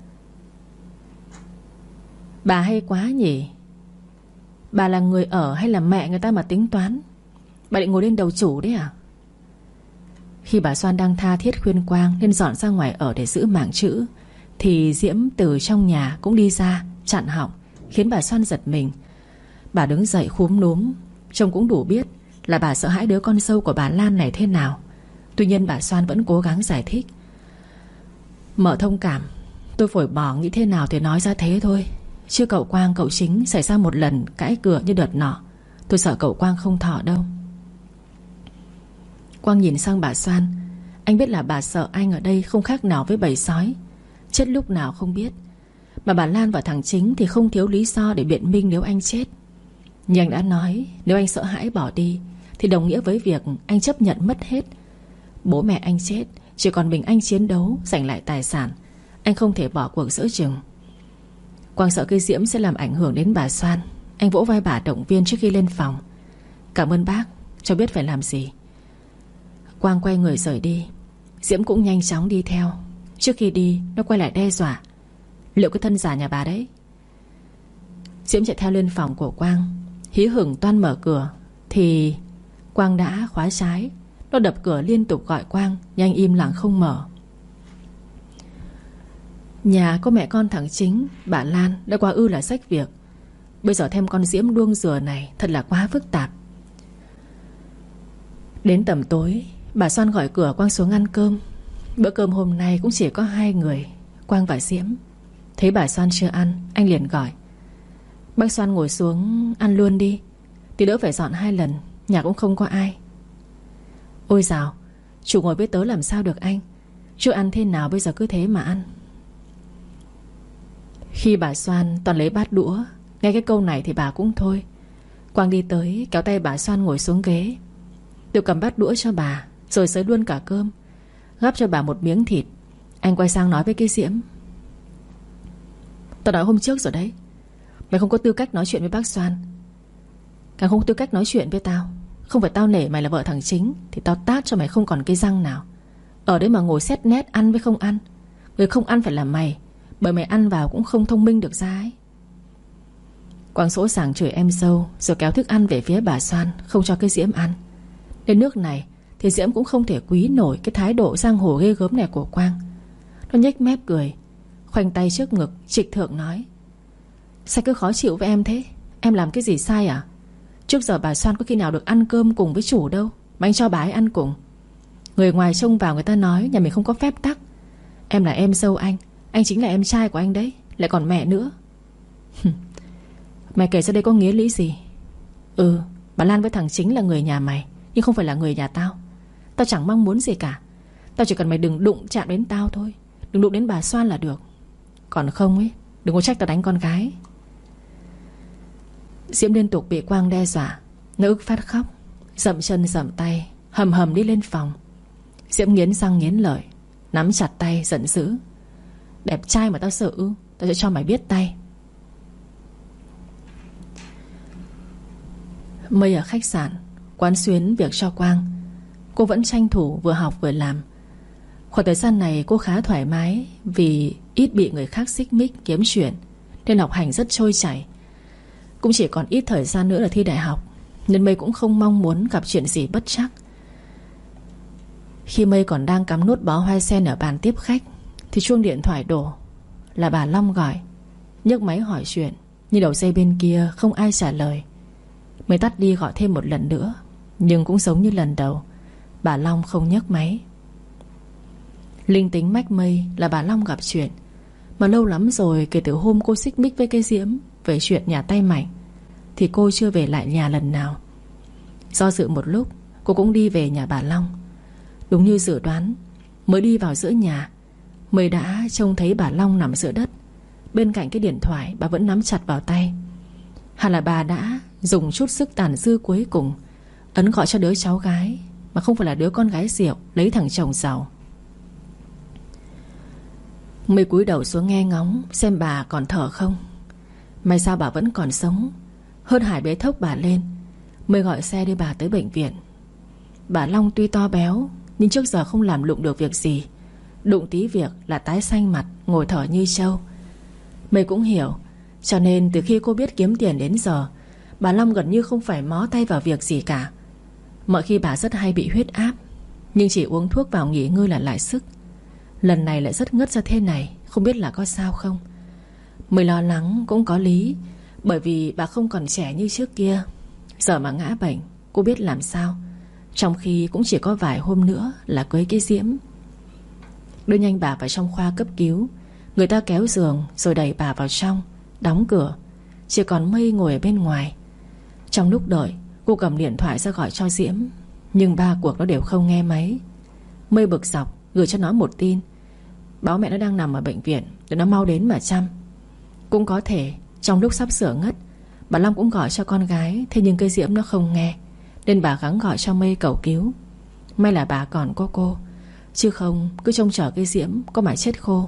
S1: Bà hay quá nhỉ. Bà là người ở hay là mẹ người ta mà tính toán? Bà định ngồi lên đầu chủ đấy à? Khi bà Soan đang tha thiết khuyên Quang nên dọn ra ngoài ở để giữ mạng chữ, thì Diễm từ trong nhà cũng đi ra chặn họng, khiến bà Soan giật mình. Bà đứng dậy khúm núm, trông cũng đủ biết là bà sợ hãi đứa con dâu của bà Lan này thế nào. Tuy nhiên bà Soan vẫn cố gắng giải thích. Mợ thông cảm, tôi phổi bỏ nghĩ thế nào thì nói ra thế thôi. Chứ cậu Quang cậu Chính xảy ra một lần cãi cửa như đợt nọ, tôi sợ cậu Quang không thọ đâu. Quang nhìn sang bà Soan. Anh biết là bà sợ anh ở đây không khác nào với bầy sói, chết lúc nào không biết. Mà bà Lan và thằng Chính thì không thiếu lý do để biện minh nếu anh chết. Nhưng anh đã nói, nếu anh sợ hãi bỏ đi thì đồng nghĩa với việc anh chấp nhận mất hết. Bố mẹ anh chết, chỉ còn mình anh chiến đấu giành lại tài sản. Anh không thể bỏ cuộc giữa chừng. Quang sợ cây Diễm sẽ làm ảnh hưởng đến bà Soan. Anh vỗ vai bà động viên trước khi lên phòng. Cảm ơn bác, cho biết phải làm gì. Quang quay người rời đi. Diễm cũng nhanh chóng đi theo. Trước khi đi nó quay lại đe dọa. Liệu cái thân giả nhà bà đấy. Diễm chạy theo lên phòng của Quang, hí hửng toan mở cửa thì Quang đã khóa trái. Nó đập cửa liên tục gọi Quang, nhưng anh im lặng không mở. Nhà có mẹ con thằng Chính, bà Lan đã quá ư là xách việc. Bây giờ thêm con Diễm đuông dừa này thật là quá phức tạp. Đến tầm tối, bà Soan gọi cửa Quang xuống ăn cơm. Bữa cơm hôm nay cũng chỉ có hai người, Quang và Diễm. Thấy bà Soan chưa ăn, anh liền gọi. Bác Soan ngồi xuống ăn luôn đi, thì đỡ phải dọn hai lần, nhà cũng không có ai. Ôi dào, chủ ngồi với tớ làm sao được anh. Chưa ăn thế nào bây giờ cứ thế mà ăn. Khi bà Soan toàn lấy bát đũa, nghe cái câu này thì bà cũng thôi. Quang đi tới kéo tay bà Soan ngồi xuống ghế. Tôi cầm bát đũa cho bà, rồi xới luôn cả cơm, gắp cho bà một miếng thịt. Anh quay sang nói với cái Diễm. Tao nói hôm trước rồi đấy. Mày không có tư cách nói chuyện với bác Soan, càng không có tư cách nói chuyện với tao. Không phải tao nể mày là vợ thằng Chính thì tao tát cho mày không còn cái răng nào. Ở đấy mà ngồi xét nét ăn với không ăn. Người không ăn phải là mày, bởi mày ăn vào cũng không thông minh được ra ấy. Quang sỗ sàng chửi em dâu, rồi kéo thức ăn về phía bà Soan, không cho cái Diễm ăn. Đến nước này thì Diễm cũng không thể quý nổi cái thái độ giang hồ ghê gớm này của Quang. Nó nhếch mép cười, khoanh tay trước ngực, trịch thượng nói: sao cứ khó chịu với em thế? Em làm cái gì sai à? Trước giờ bà Soan có khi nào được ăn cơm cùng với chủ đâu mà anh cho bà ấy ăn cùng. Người ngoài trông vào người ta nói nhà mình không có phép tắc. Em là em dâu anh chính là em trai của anh đấy, lại còn mẹ nữa. Mày kể ra đây có nghĩa lý gì? Bà Lan với thằng Chính là người nhà mày, nhưng không phải là người nhà tao. Tao chẳng mong muốn gì cả. Tao chỉ cần mày đừng đụng chạm đến tao thôi. Đừng đụng đến bà Soan là được. Còn không ấy, đừng có trách tao đánh con gái. Diễm liên tục bị Quang đe dọa, nó ức phát khóc, dậm chân dậm tay, hầm hầm đi lên phòng. Diễm nghiến răng nghiến lợi, nắm chặt tay giận dữ: đẹp trai mà tao sợ ư? Tao sẽ cho mày biết tay. Mây ở khách sạn quán xuyến việc cho Quang. Cô vẫn tranh thủ vừa học vừa làm. Khoảng thời gian này cô khá thoải mái, vì ít bị người khác xích mích kiếm chuyện, nên học hành rất trôi chảy. Cũng chỉ còn ít thời gian nữa là thi đại học, nên Mây cũng không mong muốn gặp chuyện gì bất trắc. Khi Mây còn đang cắm nốt bó hoa sen ở bàn tiếp khách thì chuông điện thoại đổ. Là bà Long gọi. Nhấc máy hỏi chuyện, nhưng đầu dây bên kia không ai trả lời. Mây tắt đi gọi thêm một lần nữa, nhưng cũng giống như lần đầu, bà Long không nhấc máy. Linh tính mách Mây là bà Long gặp chuyện, mà lâu lắm rồi kể từ hôm cô xích mích với cái Diễm về chuyện nhà tay Mạnh thì cô chưa về lại nhà lần nào. Do dự một lúc, cô cũng đi về nhà bà Long. Đúng như dự đoán, mới đi vào giữa nhà, Mây đã trông thấy bà Long nằm giữa đất. Bên cạnh cái điện thoại bà vẫn nắm chặt vào tay. Hẳn là bà đã dùng chút sức tàn dư cuối cùng ấn gọi cho đứa cháu gái, mà không phải là đứa con gái rượu lấy thằng chồng giàu. Mây cúi đầu xuống nghe ngóng xem bà còn thở không. May sao bà vẫn còn sống. Hơn hải bế thốc bà lên. Mây gọi xe đưa bà tới bệnh viện. Bà Long tuy to béo, nhưng trước giờ không làm lụng được việc gì. Đụng tí việc là tái xanh mặt, ngồi thở như trâu. Mây cũng hiểu, cho nên từ khi cô biết kiếm tiền đến giờ, bà Long gần như không phải mó tay vào việc gì cả. Mọi khi bà rất hay bị huyết áp, nhưng chỉ uống thuốc vào nghỉ ngơi là lại sức. Lần này lại rất ngất ra thế này, không biết là có sao không. Mây lo lắng cũng có lý, bởi vì bà không còn trẻ như trước kia. Giờ mà ngã bệnh, cô biết làm sao, trong khi cũng chỉ có vài hôm nữa là cưới cái Diễm. Đưa nhanh bà vào trong khoa cấp cứu. Người ta kéo giường rồi đẩy bà vào trong, đóng cửa. Chỉ còn Mây ngồi ở bên ngoài. Trong lúc đợi, cô cầm điện thoại ra gọi cho Diễm, nhưng 3 cuộc nó đều không nghe máy. Mây bực dọc gửi cho nó một tin, báo mẹ nó đang nằm ở bệnh viện, để nó mau đến mà chăm. Cũng có thể trong lúc sắp sửa ngất, bà Long cũng gọi cho con gái. Thế nhưng cái Diễm nó không nghe, nên bà gắng gọi cho Mây cầu cứu. May là bà còn có cô, chứ không cứ trông chờ cái Diễm có mà chết khô.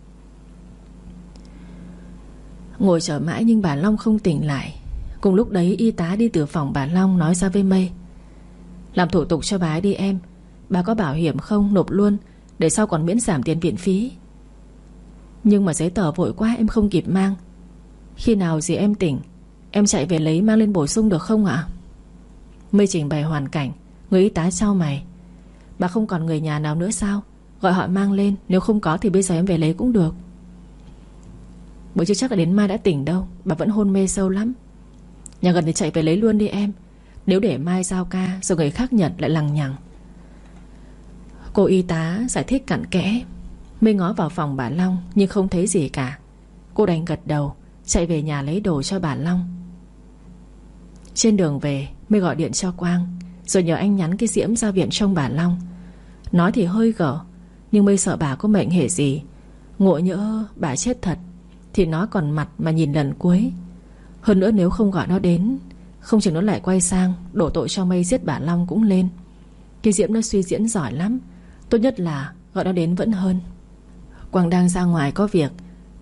S1: Ngồi chờ mãi nhưng bà Long không tỉnh lại. Cùng lúc đấy y tá đi từ phòng bà Long nói ra với Mây: làm thủ tục cho bà ấy đi em. Bà có bảo hiểm không nộp luôn, để sau còn miễn giảm tiền viện phí. Nhưng mà giấy tờ vội quá em không kịp mang. Khi nào gì em tỉnh, em chạy về lấy mang lên bổ sung được không ạ? Mây trình bày hoàn cảnh. Người y tá chau mày: bà không còn người nhà nào nữa sao? Gọi họ mang lên, nếu không có thì bây giờ em về lấy cũng được. Bởi chưa chắc là đến mai đã tỉnh đâu, bà vẫn hôn mê sâu lắm. Nhà gần thì chạy về lấy luôn đi em. Nếu để mai giao ca rồi người khác nhận lại lằng nhằng. Cô y tá giải thích cặn kẽ. Mây ngó vào phòng bà Long nhưng không thấy gì cả. Cô đành gật đầu, chạy về nhà lấy đồ cho bà Long. Trên đường về, Mây gọi điện cho Quang, rồi nhờ anh nhắn cái Diễm ra viện trông bà Long. Nói thì hơi gở, nhưng Mây sợ bà có mệnh hệ gì. Ngộ nhỡ bà chết thật thì nó còn mặt mà nhìn lần cuối. Hơn nữa nếu không gọi nó đến, không chừng nó lại quay sang đổ tội cho Mây giết bà Long cũng lên. Cái Diễm nó suy diễn giỏi lắm, tốt nhất là gọi nó đến vẫn hơn. Quang đang ra ngoài có việc,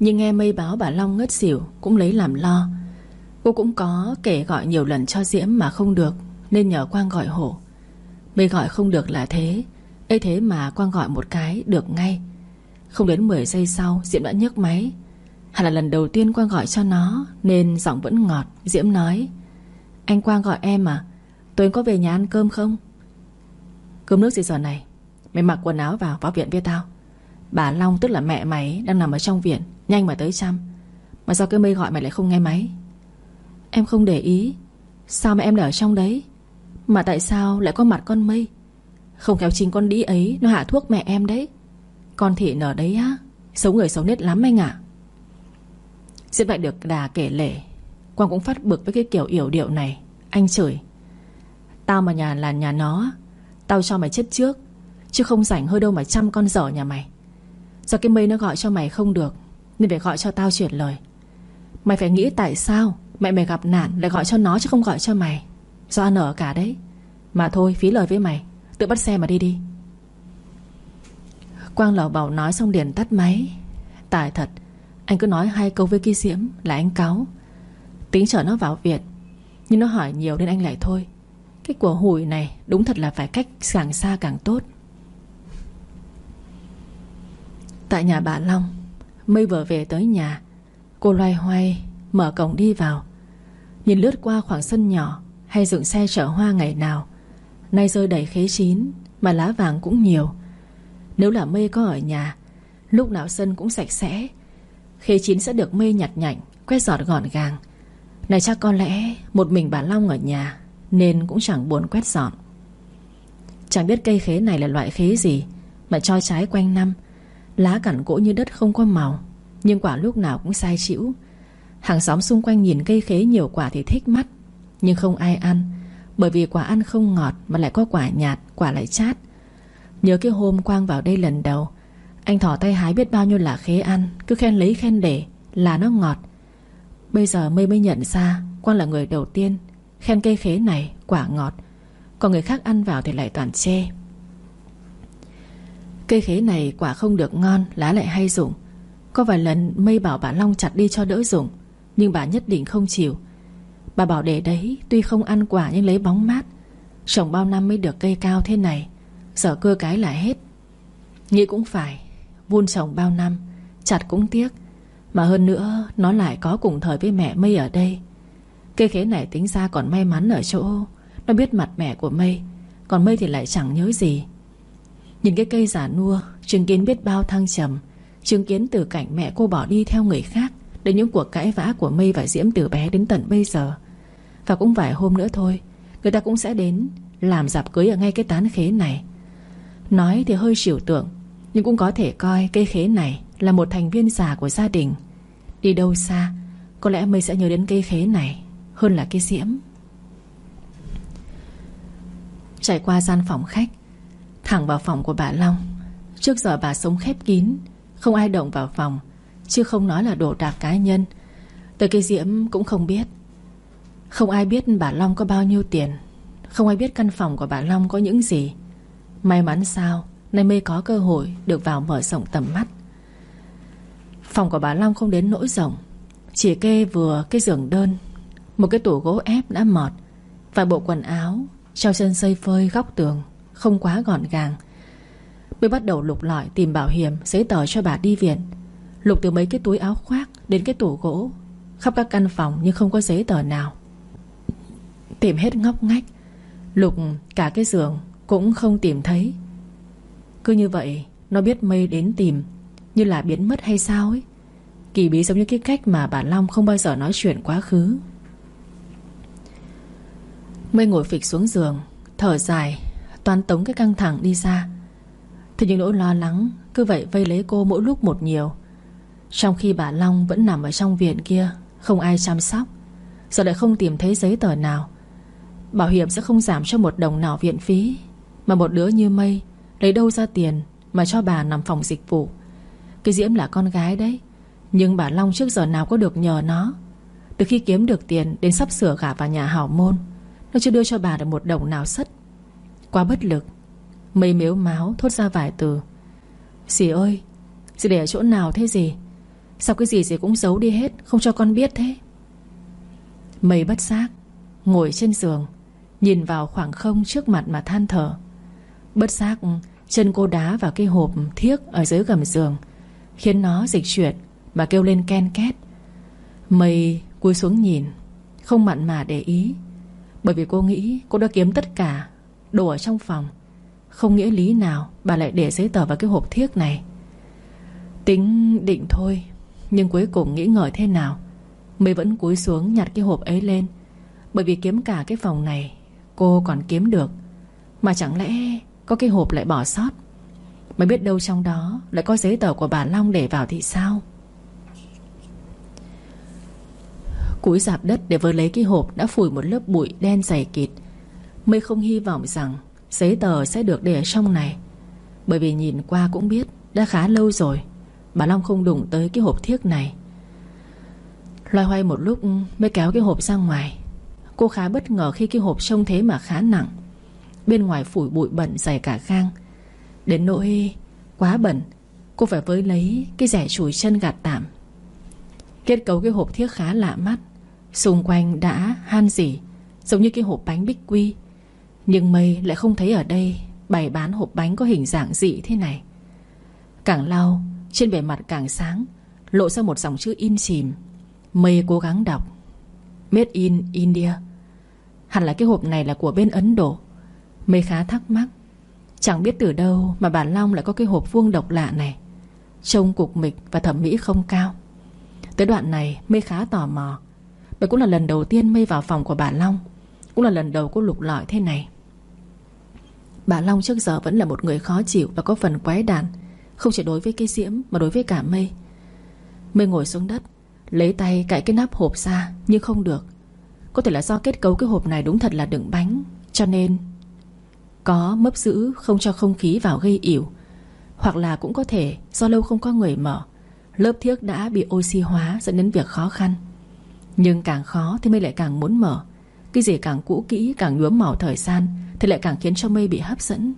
S1: Nhưng nghe Mây báo bà Long ngất xỉu cũng lấy làm lo. Cô cũng có kể gọi nhiều lần cho Diễm mà không được, nên nhờ Quang gọi hộ. Mây gọi không được là thế. Ấy thế mà Quang gọi một cái được ngay. Không đến 10 giây sau Diễm đã nhấc máy. Hẳn là lần đầu tiên Quang gọi cho nó nên giọng vẫn ngọt. Diễm nói: "Anh Quang gọi em à? Tối anh có về nhà ăn cơm không?" "Cơm nước gì giờ này? Mày mặc quần áo vào viện với tao. Bà Long tức là mẹ mày đang nằm ở trong viện, nhanh mà tới chăm. Mà sao cái Mây gọi mày lại không nghe máy?" "Em không để ý. Sao mà em lại ở trong đấy? Mà tại sao lại có mặt con Mây? Không khéo chính con đĩ ấy nó hạ thuốc mẹ em đấy. Con Thị nở đấy á, xấu người xấu nết lắm anh ạ." Diễm lại được đà kể lể. Quang cũng phát bực với cái kiểu yểu điệu này. Anh chửi: "Tao mà nhà là nhà nó, tao cho mày chết trước, chứ không rảnh hơi đâu mà chăm con dở nhà mày. Do cái Mây nó gọi cho mày không được nên phải gọi cho tao chuyển lời. Mày phải nghĩ tại sao mẹ mày gặp nạn lại gọi cho nó chứ không gọi cho mày. Do ăn ở cả đấy. Mà thôi phí lời với mày, tự bắt xe mà đi đi." Quang lầu bầu nói xong liền tắt máy. Tài thật, anh cứ nói 2 câu với cái Diễm là anh cáu. Tính chở nó vào viện, nhưng nó hỏi nhiều nên anh lại thôi. Cái của hủi này đúng thật là phải cách càng xa càng tốt. Tại nhà bà Long, Mây vừa về tới nhà. Cô loay hoay mở cổng đi vào. Nhìn lướt qua khoảng sân nhỏ hay dựng xe chở hoa ngày nào, nay rơi đầy khế chín mà lá vàng cũng nhiều. Nếu là Mây có ở nhà, lúc nào sân cũng sạch sẽ. Khế chín sẽ được Mây nhặt nhạnh, quét dọn gọn gàng. Này chắc có lẽ một mình bà Long ở nhà nên cũng chẳng buồn quét dọn. Chẳng biết cây khế này là loại khế gì mà cho trái quanh năm. Lá cằn cỗi như đất không có màu, nhưng quả lúc nào cũng sai chĩu. Hàng xóm xung quanh nhìn cây khế nhiều quả thì thích mắt, nhưng không ai ăn, bởi vì quả ăn không ngọt mà lại có quả nhạt, quả lại chát. Nhớ cái hôm Quang vào đây lần đầu, anh thỏ tay hái biết bao nhiêu là khế ăn, cứ khen lấy khen để là nó ngọt. Bây giờ Mây mới nhận ra Quang là người đầu tiên khen cây khế này quả ngọt, còn người khác ăn vào thì lại toàn chê. Cây khế này quả không được ngon, lá lại hay rụng. Có vài lần Mây bảo bà Long chặt đi cho đỡ rụng, nhưng bà nhất định không chịu. Bà bảo để đấy tuy không ăn quả nhưng lấy bóng mát. Trồng bao năm mới được cây cao thế này, giờ cưa cái là hết. Nghĩ cũng phải, vun trồng bao năm, chặt cũng tiếc. Mà hơn nữa nó lại có cùng thời với mẹ Mây ở đây. Cây khế này tính ra còn may mắn ở chỗ nó biết mặt mẹ của Mây, còn Mây thì lại chẳng nhớ gì. Nhìn cái cây già nua, chứng kiến biết bao thăng trầm, chứng kiến từ cảnh mẹ cô bỏ đi theo người khác, đến những cuộc cãi vã của Mây và Diễm từ bé đến tận bây giờ. Và cũng vài hôm nữa thôi, người ta cũng sẽ đến làm rạp cưới ở ngay cái tán khế này. Nói thì hơi trừu tượng, nhưng cũng có thể coi cây khế này là một thành viên già của gia đình. Đi đâu xa, có lẽ Mây sẽ nhớ đến cây khế này hơn là cây Diễm. Trải qua gian phòng khách, thẳng vào phòng của bà Long. Trước giờ bà sống khép kín, không ai động vào phòng, chứ không nói là đồ đạc cá nhân. Tới cây Diễm cũng không biết. Không ai biết bà Long có bao nhiêu tiền, không ai biết căn phòng của bà Long có những gì. May mắn sao nay Mây có cơ hội được vào mở rộng tầm mắt. Phòng của bà Long không đến nỗi rộng, chỉ kê vừa cái giường đơn, một cái tủ gỗ ép đã mọt, vài bộ quần áo treo chân dây phơi góc tường, không quá gọn gàng. Mới bắt đầu lục lọi tìm bảo hiểm, giấy tờ cho bà đi viện. Lục từ mấy cái túi áo khoác đến cái tủ gỗ, khắp các căn phòng nhưng không có giấy tờ nào. Tìm hết ngóc ngách, lục cả cái giường cũng không tìm thấy. Cứ như vậy nó biết Mây đến tìm, như là biến mất hay sao ấy. Kỳ bí giống như cái cách mà bà Long không bao giờ nói chuyện quá khứ. Mây ngồi phịch xuống giường, thở dài, toán tống cái căng thẳng đi ra. Thế nhưng nỗi lo lắng cứ vậy vây lấy cô mỗi lúc một nhiều. Trong khi bà Long vẫn nằm ở trong viện kia, không ai chăm sóc, giờ lại không tìm thấy giấy tờ nào. Bảo hiểm sẽ không giảm cho một đồng nào viện phí, mà một đứa như Mây lấy đâu ra tiền mà cho bà nằm phòng dịch vụ. Cái Diễm là con gái đấy, nhưng bà Long trước giờ nào có được nhờ nó. Từ khi kiếm được tiền đến sắp sửa gả vào nhà hảo môn, nó chưa đưa cho bà được một đồng nào sất. Quá bất lực, Mây mếu máo thốt ra vài từ. Dì ơi, dì để ở chỗ nào thế dì? Sao cái gì cũng giấu đi hết, không cho con biết thế? Mây bất giác ngồi trên giường, nhìn vào khoảng không trước mặt mà than thở. Bất giác chân cô đá vào cái hộp thiếc ở dưới gầm giường, khiến nó dịch chuyển và kêu lên ken két. Mây cúi xuống nhìn, không mặn mà để ý, bởi vì cô nghĩ cô đã kiếm tất cả đồ ở trong phòng. Không nghĩa lý nào bà lại để giấy tờ vào cái hộp thiếc này. Tính định thôi, nhưng cuối cùng nghĩ ngợi thế nào, Mây vẫn cúi xuống nhặt cái hộp ấy lên. Bởi vì kiếm cả cái phòng này cô còn kiếm được, mà chẳng lẽ có cái hộp lại bỏ sót. Mới biết đâu trong đó lại có giấy tờ của bà Long để vào thì sao. Cúi rạp đất để vơ lấy cái hộp đã phủi một lớp bụi đen dày kịt. Mây không hy vọng rằng giấy tờ sẽ được để ở trong này, bởi vì nhìn qua cũng biết đã khá lâu rồi bà Long không đụng tới cái hộp thiếc này. Loay hoay một lúc mới kéo cái hộp ra ngoài. Cô khá bất ngờ khi cái hộp trông thế mà khá nặng. Bên ngoài phủi bụi bẩn dày cả gang, đến nỗi quá bẩn cô phải với lấy cái rẻ chùi chân gạt tạm. Kết cấu cái hộp thiếc khá lạ mắt. Xung quanh đã han rỉ, giống như cái hộp bánh bích quy. Nhưng Mây lại không thấy ở đây bày bán hộp bánh có hình dạng dị thế này. Càng lau, trên bề mặt càng sáng, lộ ra một dòng chữ in chìm. Mây cố gắng đọc: Made in India. Hẳn là cái hộp này là của bên Ấn Độ. Mây khá thắc mắc, chẳng biết từ đâu mà bà Long lại có cái hộp vuông độc lạ này, trông cục mịch và thẩm mỹ không cao. Tới đoạn này Mây khá tò mò, bởi cũng là lần đầu tiên Mây vào phòng của bà Long, cũng là lần đầu cô lục lọi thế này. Bà Long trước giờ vẫn là một người khó chịu và có phần quái đản, không chỉ đối với cái Diễm mà đối với cả Mây. Mây ngồi xuống đất, lấy tay cạy cái nắp hộp ra, nhưng không được. Có thể là do kết cấu cái hộp này đúng thật là đựng bánh, cho nên có mấp giữ không cho không khí vào gây ỉu. Hoặc là cũng có thể do lâu không có người mở, lớp thiếc đã bị oxy hóa dẫn đến việc khó khăn. Nhưng càng khó thì Mây lại càng muốn mở. Cái gì càng cũ kỹ, càng nhuốm màu thời gian thì lại càng khiến cho Mây bị hấp dẫn.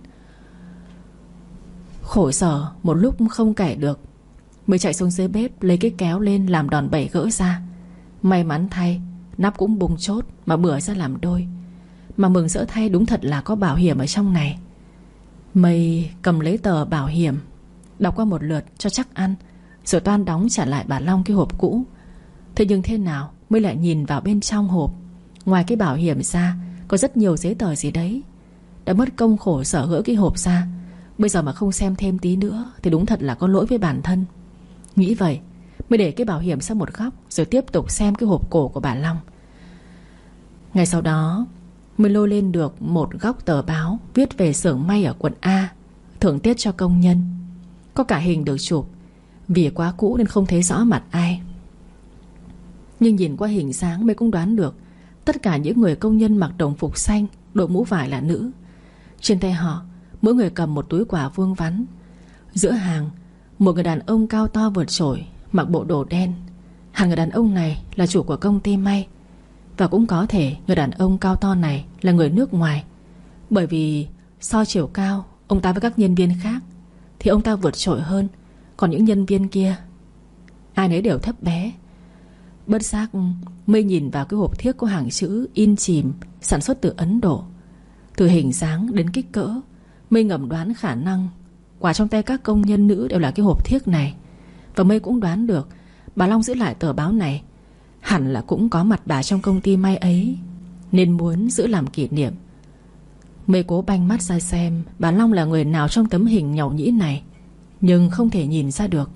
S1: Khổ sở một lúc không kể được, Mây chạy xuống dưới bếp lấy cái kéo lên làm đòn bẩy gỡ ra. May mắn thay, nắp cũng bung chốt mà bừa ra làm đôi. Mà mừng rỡ thay, đúng thật là có bảo hiểm ở trong này. Mây cầm lấy tờ bảo hiểm, đọc qua một lượt cho chắc ăn, rồi toan đóng trả lại bà Long cái hộp cũ. Thế nhưng thế nào Mây lại nhìn vào bên trong hộp, ngoài cái bảo hiểm ra có rất nhiều giấy tờ gì đấy. Đã mất công khổ sở gỡ cái hộp ra, bây giờ mà không xem thêm tí nữa thì đúng thật là có lỗi với bản thân. Nghĩ vậy, Mây để cái bảo hiểm sang một góc, rồi tiếp tục xem cái hộp cổ của bà Long. Ngày sau đó Mây lôi lên được một góc tờ báo viết về xưởng may ở quận A, thưởng Tết cho công nhân. Có cả hình được chụp, vì quá cũ nên không thấy rõ mặt ai. Nhưng nhìn qua hình dáng Mây cũng đoán được tất cả những người công nhân mặc đồng phục xanh, đội mũ vải là nữ. Trên tay họ mỗi người cầm một túi quà vuông vắn. Giữa hàng, một người đàn ông cao to vượt trội, mặc bộ đồ đen. Hẳn người đàn ông này là chủ của công ty may. Và cũng có thể người đàn ông cao to này là người nước ngoài, bởi vì so chiều cao ông ta với các nhân viên khác thì ông ta vượt trội hơn. Còn những nhân viên kia ai nấy đều thấp bé. Bất giác Mây nhìn vào cái hộp thiếc có hàng chữ in chìm, sản xuất từ Ấn Độ. Từ hình dáng đến kích cỡ, Mây ngầm đoán khả năng quà trong tay các công nhân nữ đều là cái hộp thiếc này. Và Mây cũng đoán được bà Long giữ lại tờ báo này hẳn là cũng có mặt bà trong công ty may ấy, nên muốn giữ làm kỷ niệm. Mây cố banh mắt ra xem bà Long là người nào trong tấm hình nhàu nhĩ này, nhưng không thể nhìn ra được.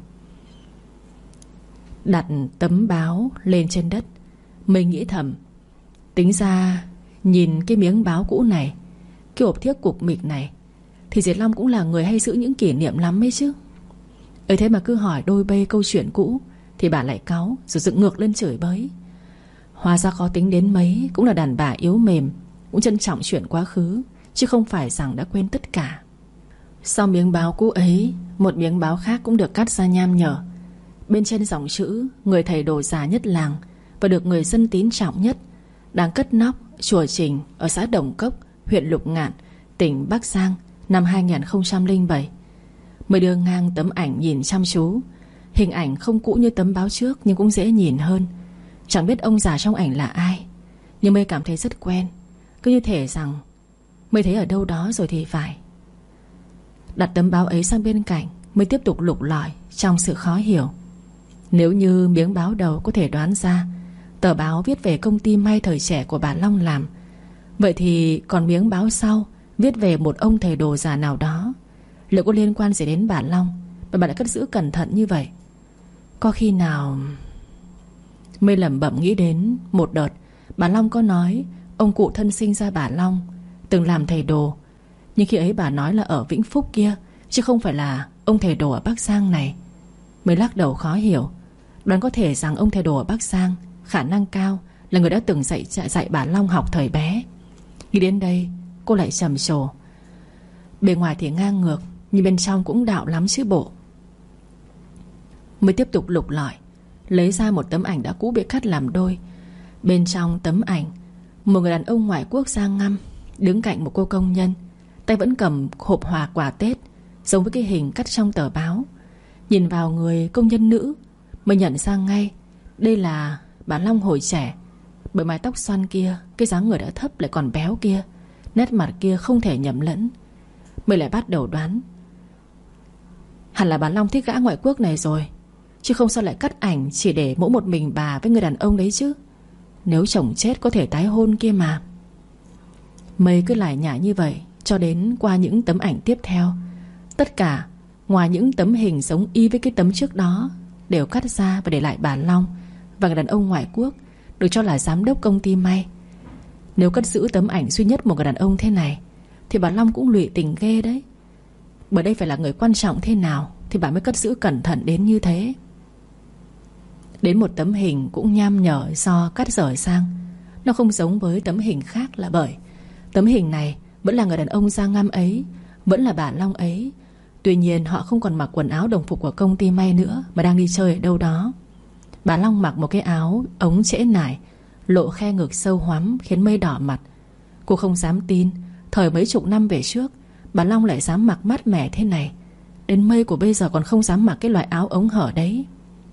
S1: Đặt tấm báo lên trên đất, Mây nghĩ thầm, tính ra nhìn cái miếng báo cũ này, cái hộp thiếc cục mịch này, thì Diệt Long cũng là người hay giữ những kỷ niệm lắm ấy chứ. Ấy thế mà cứ hỏi đôi bê câu chuyện cũ thì bà lại cáu, rồi dựng ngược lên chửi bới. Hóa ra khó tính đến mấy cũng là đàn bà yếu mềm, cũng trân trọng chuyện quá khứ, chứ không phải rằng đã quên tất cả. Sau miếng báo cũ ấy, một miếng báo khác cũng được cắt ra nham nhở. Bên trên dòng chữ người thầy đồ già nhất làng và được người dân tín trọng nhất, đang cất nóc chùa Trình ở xã Đồng Cốc, huyện Lục Ngạn, tỉnh Bắc Giang năm 2007. Mới đưa ngang tấm ảnh nhìn chăm chú. Hình ảnh không cũ như tấm báo trước, nhưng cũng dễ nhìn hơn. Chẳng biết ông già trong ảnh là ai, nhưng Mây cảm thấy rất quen. Cứ như thể rằng Mây thấy ở đâu đó rồi thì phải. Đặt tấm báo ấy sang bên cạnh, Mây tiếp tục lục lọi trong sự khó hiểu. Nếu như miếng báo đầu có thể đoán ra tờ báo viết về công ty may thời trẻ của bà Long làm, vậy thì còn miếng báo sau viết về một ông thầy đồ già nào đó, liệu có liên quan gì đến bà Long mà bà đã cất giữ cẩn thận như vậy? Có khi nào... Mây lẩm bẩm nghĩ đến một đợt bà Long có nói ông cụ thân sinh ra bà Long từng làm thầy đồ, nhưng khi ấy bà nói là ở Vĩnh Phúc kia, chứ không phải là ông thầy đồ ở Bắc Giang này. Mới lắc đầu khó hiểu. Đoán có thể rằng ông thầy đồ ở Bắc Giang khả năng cao là người đã từng dạy bà Long học thời bé. Nghĩ đến đây cô lại trầm trồ. Bề ngoài thì ngang ngược, nhưng bên trong cũng đạo lắm chứ bộ. Mới tiếp tục lục lọi, lấy ra một tấm ảnh đã cũ bị cắt làm đôi. Bên trong tấm ảnh, một người đàn ông ngoại quốc da ngăm đứng cạnh một cô công nhân, tay vẫn cầm hộp hoa quả Tết, giống với cái hình cắt trong tờ báo. Nhìn vào người công nhân nữ, mới nhận ra ngay đây là bà Long hồi trẻ. Bởi mái tóc xoăn kia, cái dáng người đã thấp lại còn béo kia, nét mặt kia không thể nhầm lẫn. Mới lại bắt đầu đoán, hẳn là bà Long thích gã ngoại quốc này rồi, chứ không sao lại cắt ảnh chỉ để mỗi một mình bà với người đàn ông đấy chứ. Nếu chồng chết có thể tái hôn kia mà. Mây cứ lải nhải như vậy cho đến qua những tấm ảnh tiếp theo. Tất cả ngoài những tấm hình giống y với cái tấm trước đó đều cắt ra và để lại bà Long và người đàn ông ngoại quốc được cho là giám đốc công ty may. Nếu cất giữ tấm ảnh duy nhất một người đàn ông thế này thì bà Long cũng lụy tình ghê đấy. Bởi đây phải là người quan trọng thế nào thì bà mới cất giữ cẩn thận đến như thế. Đến một tấm hình cũng nham nhở do cắt rời sang. Nó không giống với tấm hình khác là bởi tấm hình này vẫn là người đàn ông da ngăm ấy, vẫn là bà Long ấy. Tuy nhiên họ không còn mặc quần áo đồng phục của công ty may nữa, mà đang đi chơi ở đâu đó. Bà Long mặc một cái áo ống trễ nải, lộ khe ngực sâu hoắm khiến Mây đỏ mặt. Cô không dám tin thời mấy chục năm về trước bà Long lại dám mặc mát mẻ thế này. Đến Mây của bây giờ còn không dám mặc cái loại áo ống hở đấy.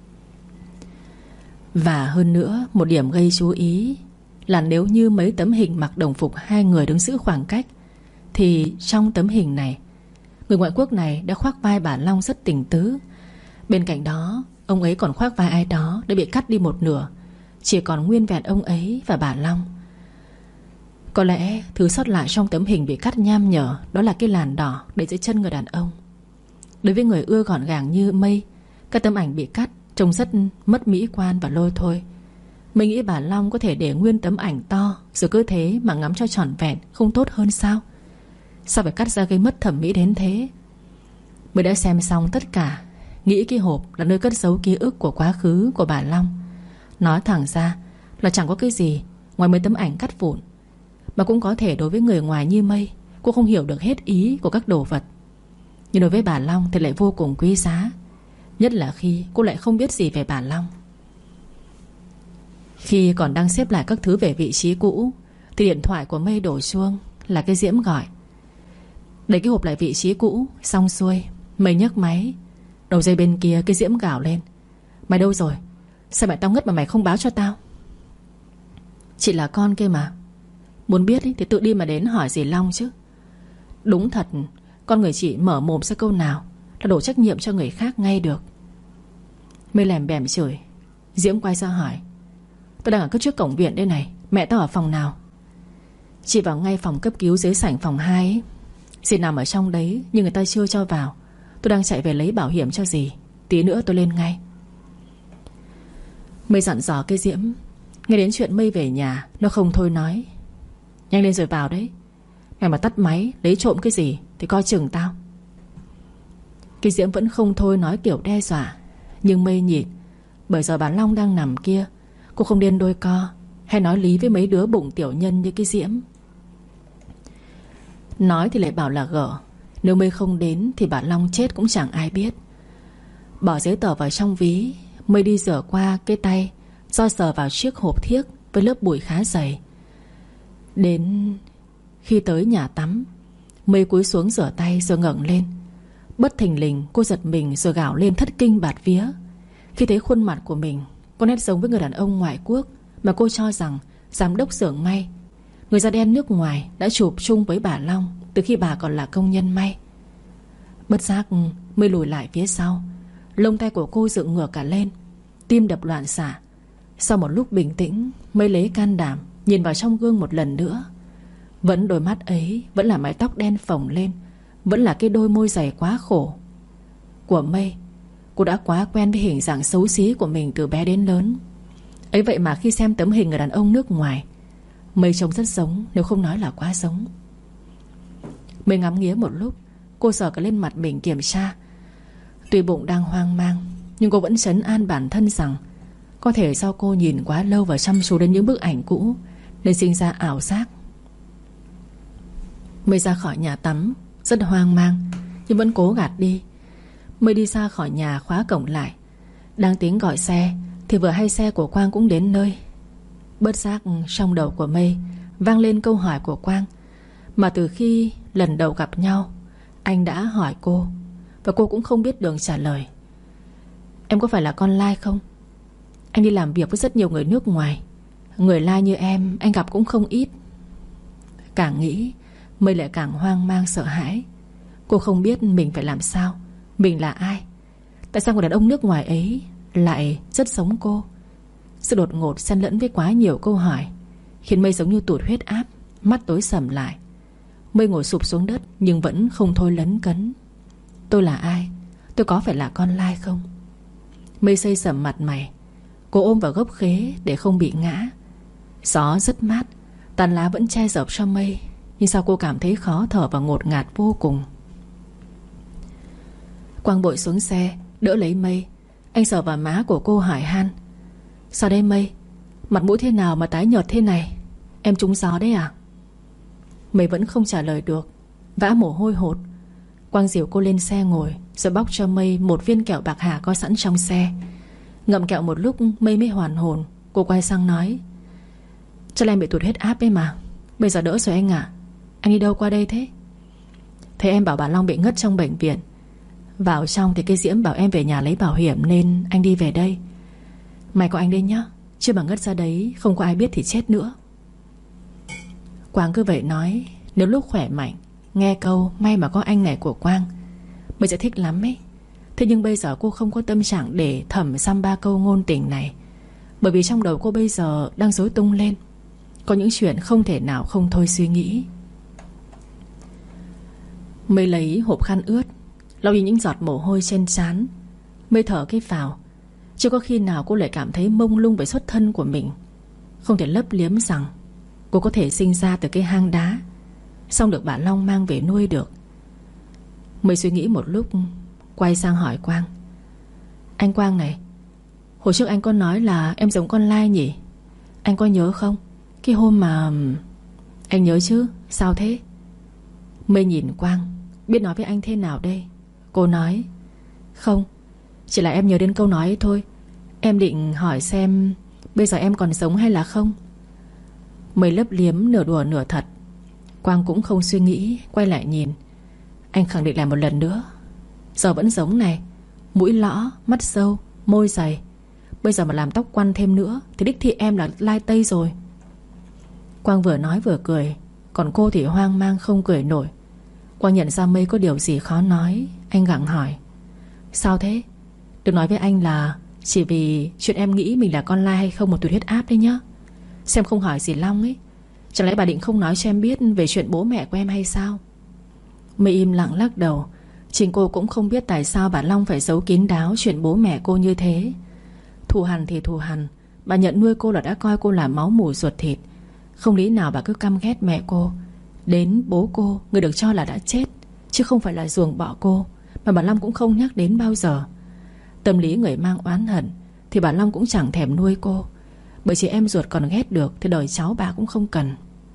S1: Và hơn nữa, một điểm gây chú ý là nếu như mấy tấm hình mặc đồng phục hai người đứng giữ khoảng cách, thì trong tấm hình này, người ngoại quốc này đã khoác vai bà Long rất tình tứ. Bên cạnh đó, ông ấy còn khoác vai ai đó đã bị cắt đi một nửa, chỉ còn nguyên vẹn ông ấy và bà Long. Có lẽ thứ sót lại trong tấm hình bị cắt nham nhở đó là cái làn đỏ để dưới chân người đàn ông. Đối với người ưa gọn gàng như Mây, các tấm ảnh bị cắt trông rất mất mỹ quan và lôi thôi. Mình nghĩ bà Long có thể để nguyên tấm ảnh to, rồi cứ thế mà ngắm cho trọn vẹn, không tốt hơn sao? Sao phải cắt ra gây mất thẩm mỹ đến thế? Mới đã xem xong tất cả, nghĩ cái hộp là nơi cất giấu ký ức của quá khứ của bà Long. Nói thẳng ra là chẳng có cái gì ngoài mấy tấm ảnh cắt vụn. Mà cũng có thể đối với người ngoài như Mây, cô không hiểu được hết ý của các đồ vật. Nhưng đối với bà Long thì lại vô cùng quý giá, nhất là khi cô lại không biết gì về bà Long. Khi còn đang xếp lại các thứ về vị trí cũ thì điện thoại của Mây đổ chuông. Là cái Diễm gọi. Đẩy cái hộp lại vị trí cũ, xong xuôi Mây nhấc máy. Đầu dây bên kia cái Diễm gào lên: "Mày đâu rồi? Sao mẹ tao ngất mà mày không báo cho tao?" "Chị là con kia mà. Muốn biết ý, thì tự đi mà đến hỏi gì Long chứ." "Đúng thật, con người chị mở mồm ra câu nào là đổ trách nhiệm cho người khác ngay được." Mây lèm bèm chửi. Diễm quay ra hỏi: "Tao đang ở trước cổng viện đây này, mẹ tao ở phòng nào?" "Chị vào ngay phòng cấp cứu dưới sảnh phòng 2 ấy. Dì nằm ở trong đấy nhưng người ta chưa cho vào. Tôi đang chạy về lấy bảo hiểm cho dì. Tí nữa tôi lên ngay." Mây dặn dò cái Diễm. Nghe đến chuyện Mây về nhà, nó không thôi nói: "Nhanh lên rồi vào đấy. Mày mà tắt máy lấy trộm cái gì thì coi chừng tao." Cái Diễm vẫn không thôi nói kiểu đe dọa. Nhưng Mây nhịn. Bởi giờ bà Long đang nằm kia, cô không điên đôi co hay nói lý với mấy đứa bụng tiểu nhân như cái Diễm. Nói thì lại bảo là gở. Nếu Mây không đến thì bà Long chết cũng chẳng ai biết. Bỏ giấy tờ vào trong ví, Mây đi rửa qua cái tay do sờ vào chiếc hộp thiếc với lớp bụi khá dày. Đến khi tới nhà tắm, Mây cúi xuống rửa tay rồi ngẩng lên. Bất thình lình cô giật mình rồi gào lên thất kinh bạt vía. Khi thấy khuôn mặt của mình có nét giống với người đàn ông ngoại quốc mà cô cho rằng giám đốc xưởng may, người da đen nước ngoài, đã chụp chung với bà Long từ khi bà còn là công nhân may. Bất giác Mây lùi lại phía sau. Lông tay của cô dựng ngược cả lên, tim đập loạn xạ. Sau một lúc bình tĩnh, Mây lấy can đảm nhìn vào trong gương một lần nữa. Vẫn đôi mắt ấy, vẫn là mái tóc đen phồng lên, vẫn là cái đôi môi dày quá khổ của Mây. Cô đã quá quen với hình dạng xấu xí của mình từ bé đến lớn. Ấy vậy mà khi xem tấm hình người đàn ông nước ngoài, Mây trông rất giống, nếu không nói là quá giống. Mây ngắm nghía một lúc. Cô sờ cả lên mặt mình kiểm tra. Tuy bụng đang hoang mang, nhưng cô vẫn trấn an bản thân rằng có thể do cô nhìn quá lâu và chăm chú đến những bức ảnh cũ nên sinh ra ảo giác. Mây ra khỏi nhà tắm rất hoang mang, nhưng vẫn cố gạt đi. Mây đi ra khỏi nhà khóa cổng lại. Đang tính gọi xe thì vừa hay xe của Quang cũng đến nơi. Bất giác trong đầu của Mây vang lên câu hỏi của Quang, mà từ khi lần đầu gặp nhau anh đã hỏi cô, và cô cũng không biết đường trả lời. Em có phải là con lai không? Anh đi làm việc với rất nhiều người nước ngoài. Người lai như em anh gặp cũng không ít. Càng nghĩ Mây lại càng hoang mang sợ hãi. Cô không biết mình phải làm sao. Mình là ai? Tại sao người đàn ông nước ngoài ấy lại rất giống cô? Sự đột ngột xen lẫn với quá nhiều câu hỏi khiến Mây giống như tụt huyết áp, mắt tối sầm lại. Mây ngồi sụp xuống đất nhưng vẫn không thôi lấn cấn. Tôi là ai? Tôi có phải là con lai không? Mây xây sẩm mặt mày. Cô ôm vào gốc khế để không bị ngã. Gió rất mát, tàn lá vẫn che rợp cho Mây, nhưng sao cô cảm thấy khó thở và ngột ngạt vô cùng. Quang bội xuống xe đỡ lấy Mây. Anh sờ vào má của cô hỏi han: Sao đây Mây? Mặt mũi thế nào mà tái nhợt thế này? Em trúng gió đấy à? Mây vẫn không trả lời được, vã mồ hôi hột. Quang dìu cô lên xe ngồi, rồi bóc cho Mây một viên kẹo bạc hà có sẵn trong xe. Ngậm kẹo một lúc Mây mới hoàn hồn. Cô quay sang nói: Chắc là em bị tụt huyết áp ấy mà. Bây giờ đỡ rồi anh ạ. Anh đi đâu qua đây thế? Thấy em bảo bà Long bị ngất trong bệnh viện. Vào trong thì cái Diễm bảo em về nhà lấy bảo hiểm, nên anh đi về đây. May có anh đây nhá, chứ mà ngất ra đấy không có ai biết thì chết nữa. Quang cứ vậy nói. Nếu lúc khỏe mạnh nghe câu may mà có anh này của Quang, Mây sẽ thích lắm ấy. Thế nhưng bây giờ cô không có tâm trạng để thẩm xăm ba câu ngôn tình này, bởi vì trong đầu cô bây giờ đang rối tung lên. Có những chuyện không thể nào không thôi suy nghĩ. Mây lấy hộp khăn ướt lau đi những giọt mồ hôi trên trán. Mây thở cái phào. Chưa có khi nào cô lại cảm thấy mông lung về xuất thân của mình. Không thể lấp liếm rằng cô có thể sinh ra từ cái hang đá, xong được bà Long mang về nuôi được. Mây suy nghĩ một lúc, quay sang hỏi Quang: Anh Quang này, hồi trước anh có nói là em giống con lai nhỉ? Anh có nhớ không? Cái hôm mà... Anh nhớ chứ, sao thế? Mây nhìn Quang, biết nói với anh thế nào đây. Cô nói: Không, chỉ là em nhớ đến câu nói ấy thôi. Em định hỏi xem bây giờ em còn sống hay là không. Mây lấp liếm nửa đùa nửa thật. Quang cũng không suy nghĩ, quay lại nhìn. Anh khẳng định lại một lần nữa: Giờ vẫn giống này. Mũi lõ, mắt sâu, môi dày. Bây giờ mà làm tóc quăn thêm nữa thì đích thị em là lai tây rồi. Quang vừa nói vừa cười, còn cô thì hoang mang không cười nổi. Quang nhận ra Mây có điều gì khó nói. Anh gặng hỏi: Sao thế? Đừng nói với anh là chỉ vì chuyện em nghĩ mình là con lai hay không một tụt huyết áp đấy nhá. Xem không hỏi gì Long ấy. Chẳng lẽ bà định không nói cho em biết về chuyện bố mẹ của em hay sao? Mây im lặng lắc đầu. Chính cô cũng không biết tại sao bà Long phải giấu kín đáo chuyện bố mẹ cô như thế. Thù hằn thì thù hằn, bà nhận nuôi cô là đã coi cô là máu mủ ruột thịt. Không lý nào bà cứ căm ghét mẹ cô. Đến bố cô, người được cho là đã chết, chứ không phải là ruồng bỏ cô, mà bà Long cũng không nhắc đến bao giờ. Tâm lý người mang oán hận thì bà Long cũng chẳng thèm nuôi cô, bởi chỉ em ruột còn ghét được thì đời cháu bà cũng không cần.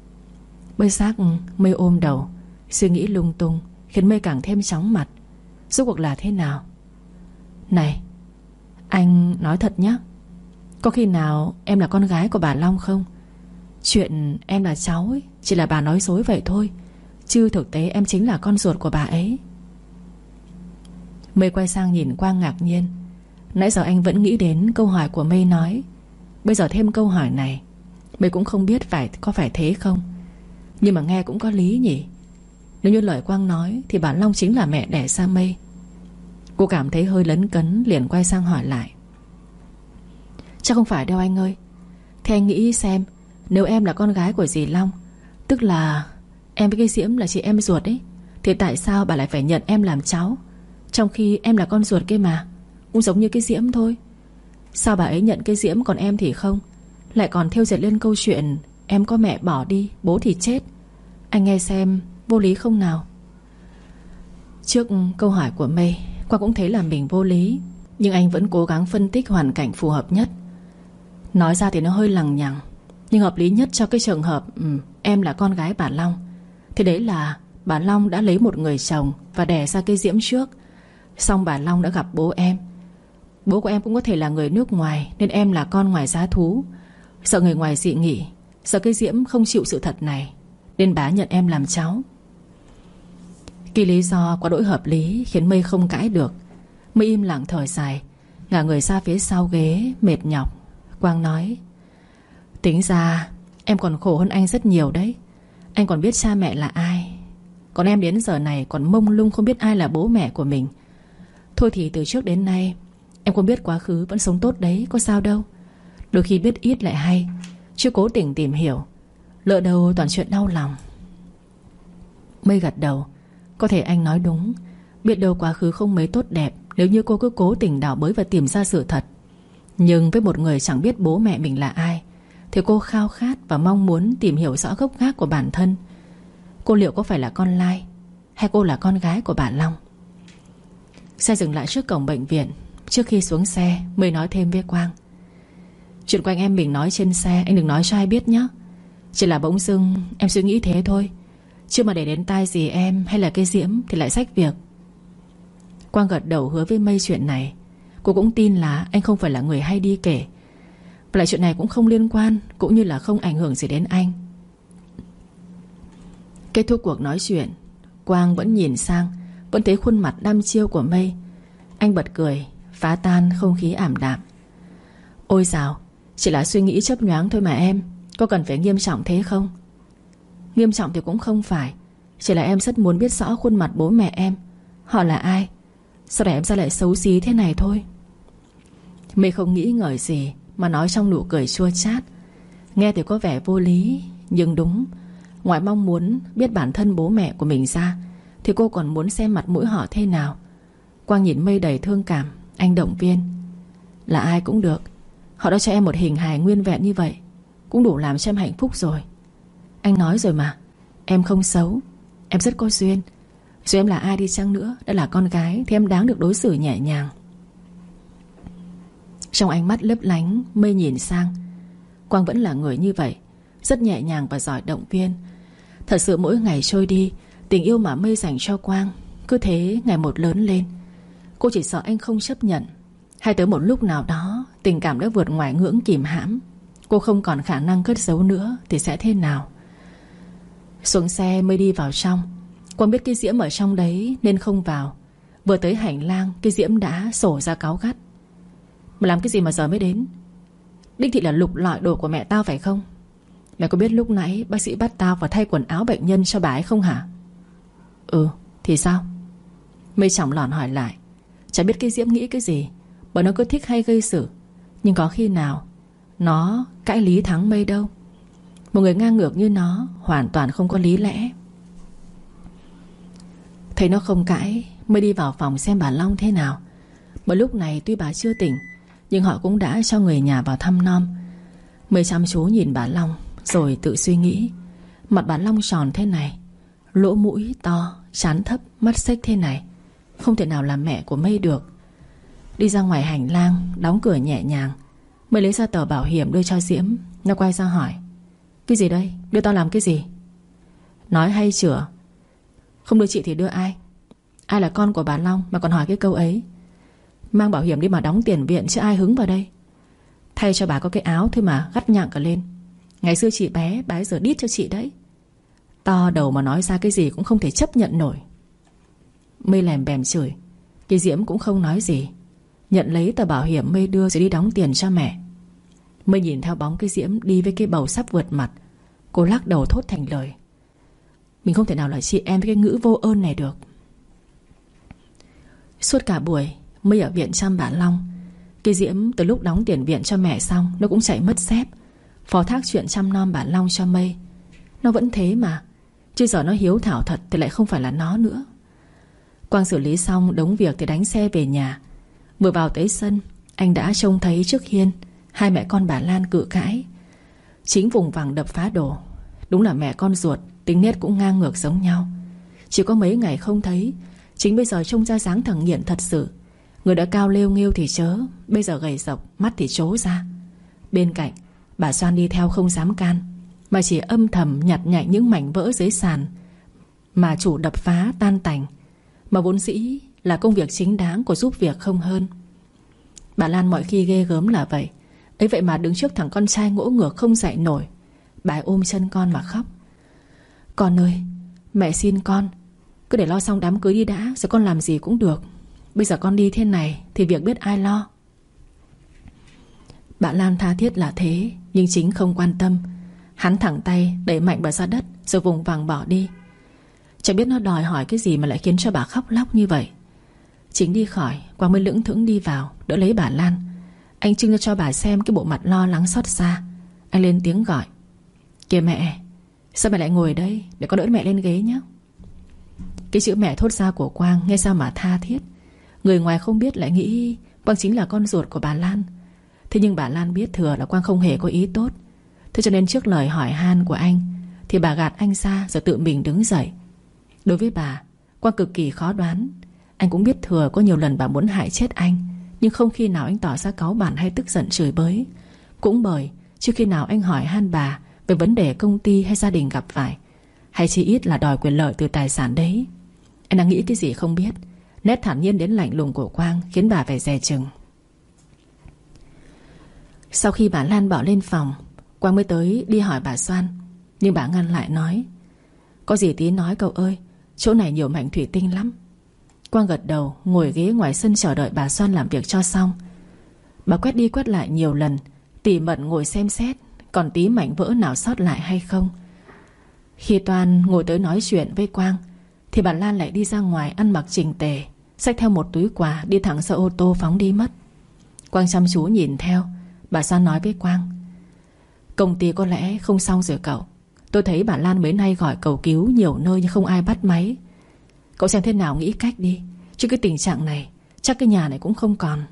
S1: Bây giác Mây ôm đầu, suy nghĩ lung tung, khiến Mây càng thêm chóng mặt. Rốt cuộc là thế nào? Này, anh nói thật nhé, có khi nào em là con gái của bà Long không? Chuyện em là cháu ấy chỉ là bà nói dối vậy thôi, chứ thực tế em chính là con ruột của bà ấy. Mây quay sang nhìn Quang ngạc nhiên. Nãy giờ anh vẫn nghĩ đến câu hỏi của Mây nói. Bây giờ thêm câu hỏi này, Mây cũng không biết có phải thế không. Nhưng mà nghe cũng có lý nhỉ. Nếu như lời Quang nói thì bà Long chính là mẹ đẻ ra Mây. Cô cảm thấy hơi lấn cấn, liền quay sang hỏi lại. Chắc không phải đâu anh ơi. Thế anh nghĩ xem, nếu em là con gái của dì Long, tức là em với cái Diễm là chị em ruột ấy, thì tại sao bà lại phải nhận em làm cháu, trong khi em là con ruột kia mà. Cũng giống như cái Diễm thôi. Sao bà ấy nhận cái Diễm còn em thì không, lại còn thêu dệt lên câu chuyện em có mẹ bỏ đi, bố thì chết. Anh nghe xem vô lý không nào? Trước câu hỏi của Mây, Quang cũng thấy là mình vô lý, nhưng anh vẫn cố gắng phân tích hoàn cảnh phù hợp nhất. Nói ra thì nó hơi lằng nhằng, nhưng hợp lý nhất cho cái trường hợp em là con gái bà Long. Thì đấy là bà Long đã lấy một người chồng và đẻ ra cái Diễm trước. Xong bà Long đã gặp bố em. Bố của em cũng có thể là người nước ngoài, nên em là con ngoài giá thú. Sợ người ngoài dị nghị, sợ cái Diễm không chịu sự thật này, nên bà nhận em làm cháu. Cái lý do quá đỗi hợp lý khiến Mây không cãi được. Mây im lặng thở dài, ngả người ra phía sau ghế mệt nhọc. Quang nói: Tính ra em còn khổ hơn anh rất nhiều đấy. Anh còn biết cha mẹ là ai, còn em đến giờ này còn mông lung không biết ai là bố mẹ của mình. Thôi thì từ trước đến nay em không biết quá khứ vẫn sống tốt đấy, có sao đâu. Đôi khi biết ít lại hay, chứ cố tình tìm hiểu, lỡ đâu toàn chuyện đau lòng. Mây gật đầu. Có thể anh nói đúng. Biết đâu quá khứ không mấy tốt đẹp nếu như cô cứ cố tình đào bới và tìm ra sự thật. Nhưng với một người chẳng biết bố mẹ mình là ai, thì cô khao khát và mong muốn tìm hiểu rõ gốc gác của bản thân. Cô liệu có phải là con lai, hay cô là con gái của bà Long? Xe dừng lại trước cổng bệnh viện. Trước khi xuống xe, Mây nói thêm với Quang: Chuyện của anh em mình nói trên xe anh đừng nói cho ai biết nhé. Chỉ là bỗng dưng em suy nghĩ thế thôi, chứ mà để đến tai dì em hay là cái Diễm thì lại xách việc. Quang gật đầu hứa với Mây chuyện này. Cô cũng tin là anh không phải là người hay đi kể, và lại chuyện này cũng không liên quan, cũng như là không ảnh hưởng gì đến anh. Kết thúc cuộc nói chuyện, Quang vẫn nhìn sang, vẫn thấy khuôn mặt đăm chiêu của Mây. Anh bật cười, phá tan không khí ảm đạm. Ôi dào, chỉ là suy nghĩ chớp nhoáng thôi mà em, có cần phải nghiêm trọng thế không? Nghiêm trọng thì cũng không phải, chỉ là em rất muốn biết rõ khuôn mặt bố mẹ em. Họ là ai, sao để em ra lại xấu xí thế này thôi. Mây không nghĩ ngợi gì mà nói trong nụ cười chua chát. Nghe thì có vẻ vô lý, nhưng đúng. Ngoài mong muốn biết bản thân bố mẹ của mình ra, thì cô còn muốn xem mặt mũi họ thế nào. Quang nhìn Mây đầy thương cảm. Anh động viên: Là ai cũng được, họ đã cho em một hình hài nguyên vẹn như vậy, cũng đủ làm cho em hạnh phúc rồi. Anh nói rồi mà, em không xấu, em rất có duyên. Dù em là ai đi chăng nữa, đã là con gái thì em đáng được đối xử nhẹ nhàng. Trong ánh mắt lấp lánh, Mây nhìn sang. Quang vẫn là người như vậy, rất nhẹ nhàng và giỏi động viên. Thật sự mỗi ngày trôi đi, tình yêu mà Mây dành cho Quang cứ thế ngày một lớn lên. Cô chỉ sợ anh không chấp nhận, hay tới một lúc nào đó tình cảm đã vượt ngoài ngưỡng kìm hãm, cô không còn khả năng cất giấu nữa thì sẽ thế nào. Xuống xe Mây đi vào trong. Quang biết cái Diễm ở trong đấy nên không vào. Vừa tới hành lang, cái Diễm đã sổ ra cáu gắt: Mày làm cái gì mà giờ mới đến? Đích thị là lục lọi đồ của mẹ tao phải không? Mày có biết lúc nãy bác sĩ bắt tao phải thay quần áo bệnh nhân cho bà ấy không hả? Ừ, thì sao? Mây chỏng lòn hỏi lại. Chả biết cái Diễm nghĩ cái gì, bởi nó cứ thích hay gây sự. Nhưng có khi nào nó cãi lý thắng Mây đâu. Một người ngang ngược như nó hoàn toàn không có lý lẽ. Thấy nó không cãi, Mây đi vào phòng xem bà Long thế nào. Bởi lúc này tuy bà chưa tỉnh, nhưng họ cũng đã cho người nhà vào thăm nom. Mây chăm chú nhìn bà Long, rồi tự suy nghĩ. Mặt bà Long tròn thế này, lỗ mũi to, trán thấp, mắt xếch thế này, không thể nào làm mẹ của Mây được. Đi ra ngoài hành lang, đóng cửa nhẹ nhàng, Mây lấy ra tờ bảo hiểm đưa cho Diễm. Nó quay ra hỏi: Cái gì đây? Đưa tao làm cái gì? Nói hay chửa. Không đưa chị thì đưa ai? Ai là con của bà Long mà còn hỏi cái câu ấy? Mang bảo hiểm đi mà đóng tiền viện chứ ai hứng vào đây. Thay cho bà có cái áo thôi mà gắt nhặng cả lên. Ngày xưa chị bé, bà ấy giờ đít cho chị đấy. To đầu mà nói ra cái gì cũng không thể chấp nhận nổi. Mây lèm bèm chửi. Cái Diễm cũng không nói gì, nhận lấy tờ bảo hiểm Mây đưa rồi đi đóng tiền cho mẹ. Mây nhìn theo bóng cái Diễm đi với cái bầu sắp vượt mặt. Cô lắc đầu thốt thành lời: mình không thể nào là chị em với cái ngữ vô ơn này được. Suốt cả buổi Mây ở viện chăm bà Long. Cái Diễm từ lúc đóng tiền viện cho mẹ xong, nó cũng chạy mất dép phó thác chuyện chăm nom bà Long cho Mây. Nó vẫn thế mà, chứ giờ nó hiếu thảo thật thì lại không phải là nó nữa. Quang xử lý xong đống việc thì đánh xe về nhà. Vừa vào tới sân, anh đã trông thấy trước hiên hai mẹ con bà Lan cự cãi. Chính vùng vằng đập phá đồ. Đúng là mẹ con ruột, tính nết cũng ngang ngược giống nhau. Chỉ có mấy ngày không thấy, chính bây giờ trông ra dáng thằng nghiện thật sự. Người đã cao lêu nghêu thì chớ, bây giờ gầy rộc, mắt thì trố ra. Bên cạnh, bà Soan đi theo không dám can, mà chỉ âm thầm nhặt nhạnh những mảnh vỡ dưới sàn mà chủ đập phá tan tành, mà vốn dĩ là công việc chính đáng của giúp việc không hơn. Bà Lan mọi khi ghê gớm là vậy. Ấy vậy mà đứng trước thằng con trai ngỗ ngược không dậy nổi, bà ôm chân con mà khóc: con ơi, mẹ xin con, cứ để lo xong đám cưới đi đã, rồi con làm gì cũng được. Bây giờ con đi thế này thì việc biết ai lo. Bà Lan tha thiết là thế, nhưng chính không quan tâm. Hắn thẳng tay đẩy mạnh bà ra đất, rồi vùng vằng bỏ đi. Chẳng biết nó đòi hỏi cái gì mà lại khiến cho bà khóc lóc như vậy. Chính đi khỏi, Quang mới lững thững đi vào đỡ lấy bà Lan. Anh trưng cho bà xem cái bộ mặt lo lắng xót xa. Anh lên tiếng gọi: kìa mẹ, sao mẹ lại ngồi đây, để con đỡ mẹ lên ghế nhé. Cái chữ mẹ thốt ra của Quang nghe sao mà tha thiết. Người ngoài không biết lại nghĩ Quang chính là con ruột của bà Lan. Thế nhưng bà Lan biết thừa là Quang không hề có ý tốt. Thế cho nên trước lời hỏi han của anh thì bà gạt anh ra rồi tự mình đứng dậy. Đối với bà, Quang cực kỳ khó đoán. Anh cũng biết thừa có nhiều lần bà muốn hại chết anh, nhưng không khi nào anh tỏ ra cáu bẳn hay tức giận chửi bới. Cũng bởi chưa khi nào anh hỏi han bà về vấn đề công ty hay gia đình gặp phải, hay chỉ ít là đòi quyền lợi từ tài sản đấy. Anh đang nghĩ cái gì không biết. Nét thản nhiên đến lạnh lùng của Quang khiến bà phải dè chừng. Sau khi bà Lan bỏ lên phòng, Quang mới tới đi hỏi bà Soan, nhưng bà ngăn lại nói: có gì tí nói cậu ơi, chỗ này nhiều mảnh thủy tinh lắm. Quang gật đầu, ngồi ghế ngoài sân chờ đợi bà Soan làm việc cho xong. Bà quét đi quét lại nhiều lần, tỉ mẩn ngồi xem xét còn tí mảnh vỡ nào sót lại hay không. Khi Toàn ngồi tới nói chuyện với Quang thì bà Lan lại đi ra ngoài ăn mặc chỉnh tề, xách theo một túi quà, đi thẳng xe ô tô phóng đi mất. Quang chăm chú nhìn theo. Bà Soan nói với Quang: công ty có lẽ không xong rồi cậu. Tôi thấy bà Lan mấy nay gọi cầu cứu nhiều nơi nhưng không ai bắt máy. Cậu xem thế nào nghĩ cách đi, chứ cái tình trạng này chắc cái nhà này cũng không còn.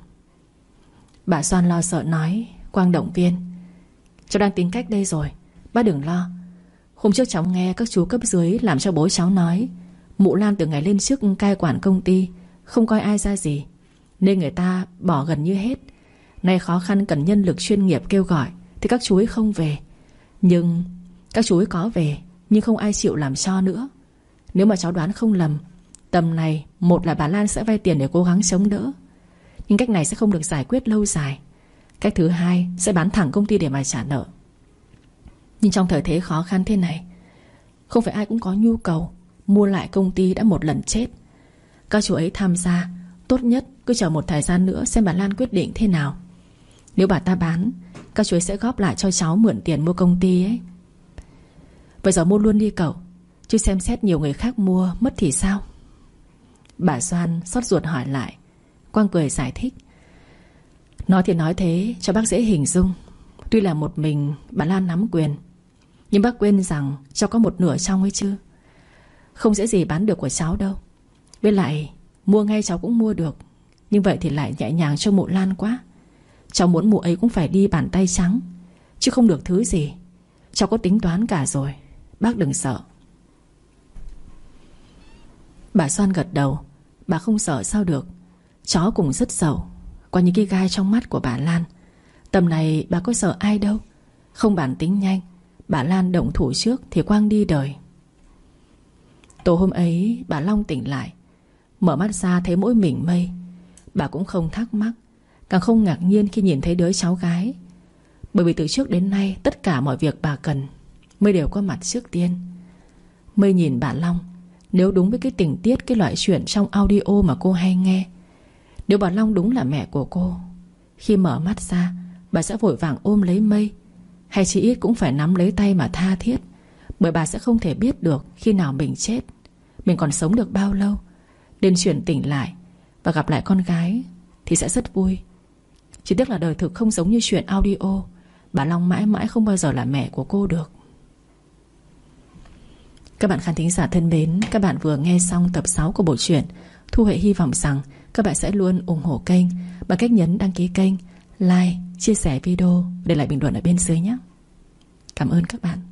S1: Bà Soan lo sợ nói. Quang động viên: cháu đang tính cách đây rồi, bác đừng lo. Hôm trước cháu nghe các chú cấp dưới làm cho bố cháu nói mụ Lan từ ngày lên chức cai quản công ty không coi ai ra gì, nên người ta bỏ gần như hết. Nay khó khăn cần nhân lực chuyên nghiệp kêu gọi thì các chú ấy không về. Nhưng các chú ấy có về, nhưng không ai chịu làm cho nữa. Nếu mà cháu đoán không lầm, tầm này một là bà Lan sẽ vay tiền để cố gắng chống đỡ, nhưng cách này sẽ không được giải quyết lâu dài. Cách thứ hai sẽ bán thẳng công ty để mà trả nợ. Nhưng trong thời thế khó khăn thế này, không phải ai cũng có nhu cầu mua lại công ty đã một lần chết. Các chú ấy tham gia, tốt nhất cứ chờ một thời gian nữa xem bà Lan quyết định thế nào. Nếu bà ta bán, các chú ấy sẽ góp lại cho cháu mượn tiền mua công ty ấy. Vậy giờ mua luôn đi cậu, chứ xem xét nhiều người khác mua mất thì sao? Bà Soan xót ruột hỏi lại. Quang cười giải thích: nói thì nói thế cho bác dễ hình dung. Tuy là một mình bà Lan nắm quyền, nhưng bác quên rằng cháu có một nửa trong ấy chứ. Không dễ gì bán được của cháu đâu. Với lại mua ngay cháu cũng mua được, nhưng vậy thì lại nhẹ nhàng cho mụ Lan quá. Cháu muốn mụ ấy cũng phải đi bàn tay trắng, chứ không được thứ gì. Cháu có tính toán cả rồi, bác đừng sợ. Bà Soan gật đầu. Bà không sợ sao được. Chó cũng rất sầu. Qua những cái gai trong mắt của bà Lan, tầm này bà có sợ ai đâu. Không bản tính nhanh, bà Lan động thủ trước thì Quang đi đời. Tối hôm ấy bà Long tỉnh lại, mở mắt ra thấy mỗi mình Mây. Bà cũng không thắc mắc, càng không ngạc nhiên khi nhìn thấy đứa cháu gái. Bởi vì từ trước đến nay tất cả mọi việc bà cần, Mây đều có mặt trước tiên. Mây nhìn bà Long, nếu đúng với cái tình tiết, cái loại chuyện trong audio mà cô hay nghe, Nếu bà Long đúng là mẹ của cô, khi mở mắt ra, bà sẽ vội vàng ôm lấy Mây, hay chỉ ít cũng phải nắm lấy tay mà tha thiết. Bởi bà sẽ không thể biết được khi nào mình chết, mình còn sống được bao lâu. Đến chuyển tỉnh lại và gặp lại con gái thì sẽ rất vui. Chỉ tiếc là đời thực không giống như chuyện audio. Bà Long mãi mãi không bao giờ là mẹ của cô được. Các bạn khán thính giả thân mến, các bạn vừa nghe xong tập 6 của bộ truyện. Thu Huệ hy vọng rằng các bạn sẽ luôn ủng hộ kênh bằng cách nhấn đăng ký kênh, like, chia sẻ video, để lại bình luận ở bên dưới nhé. Cảm ơn các bạn.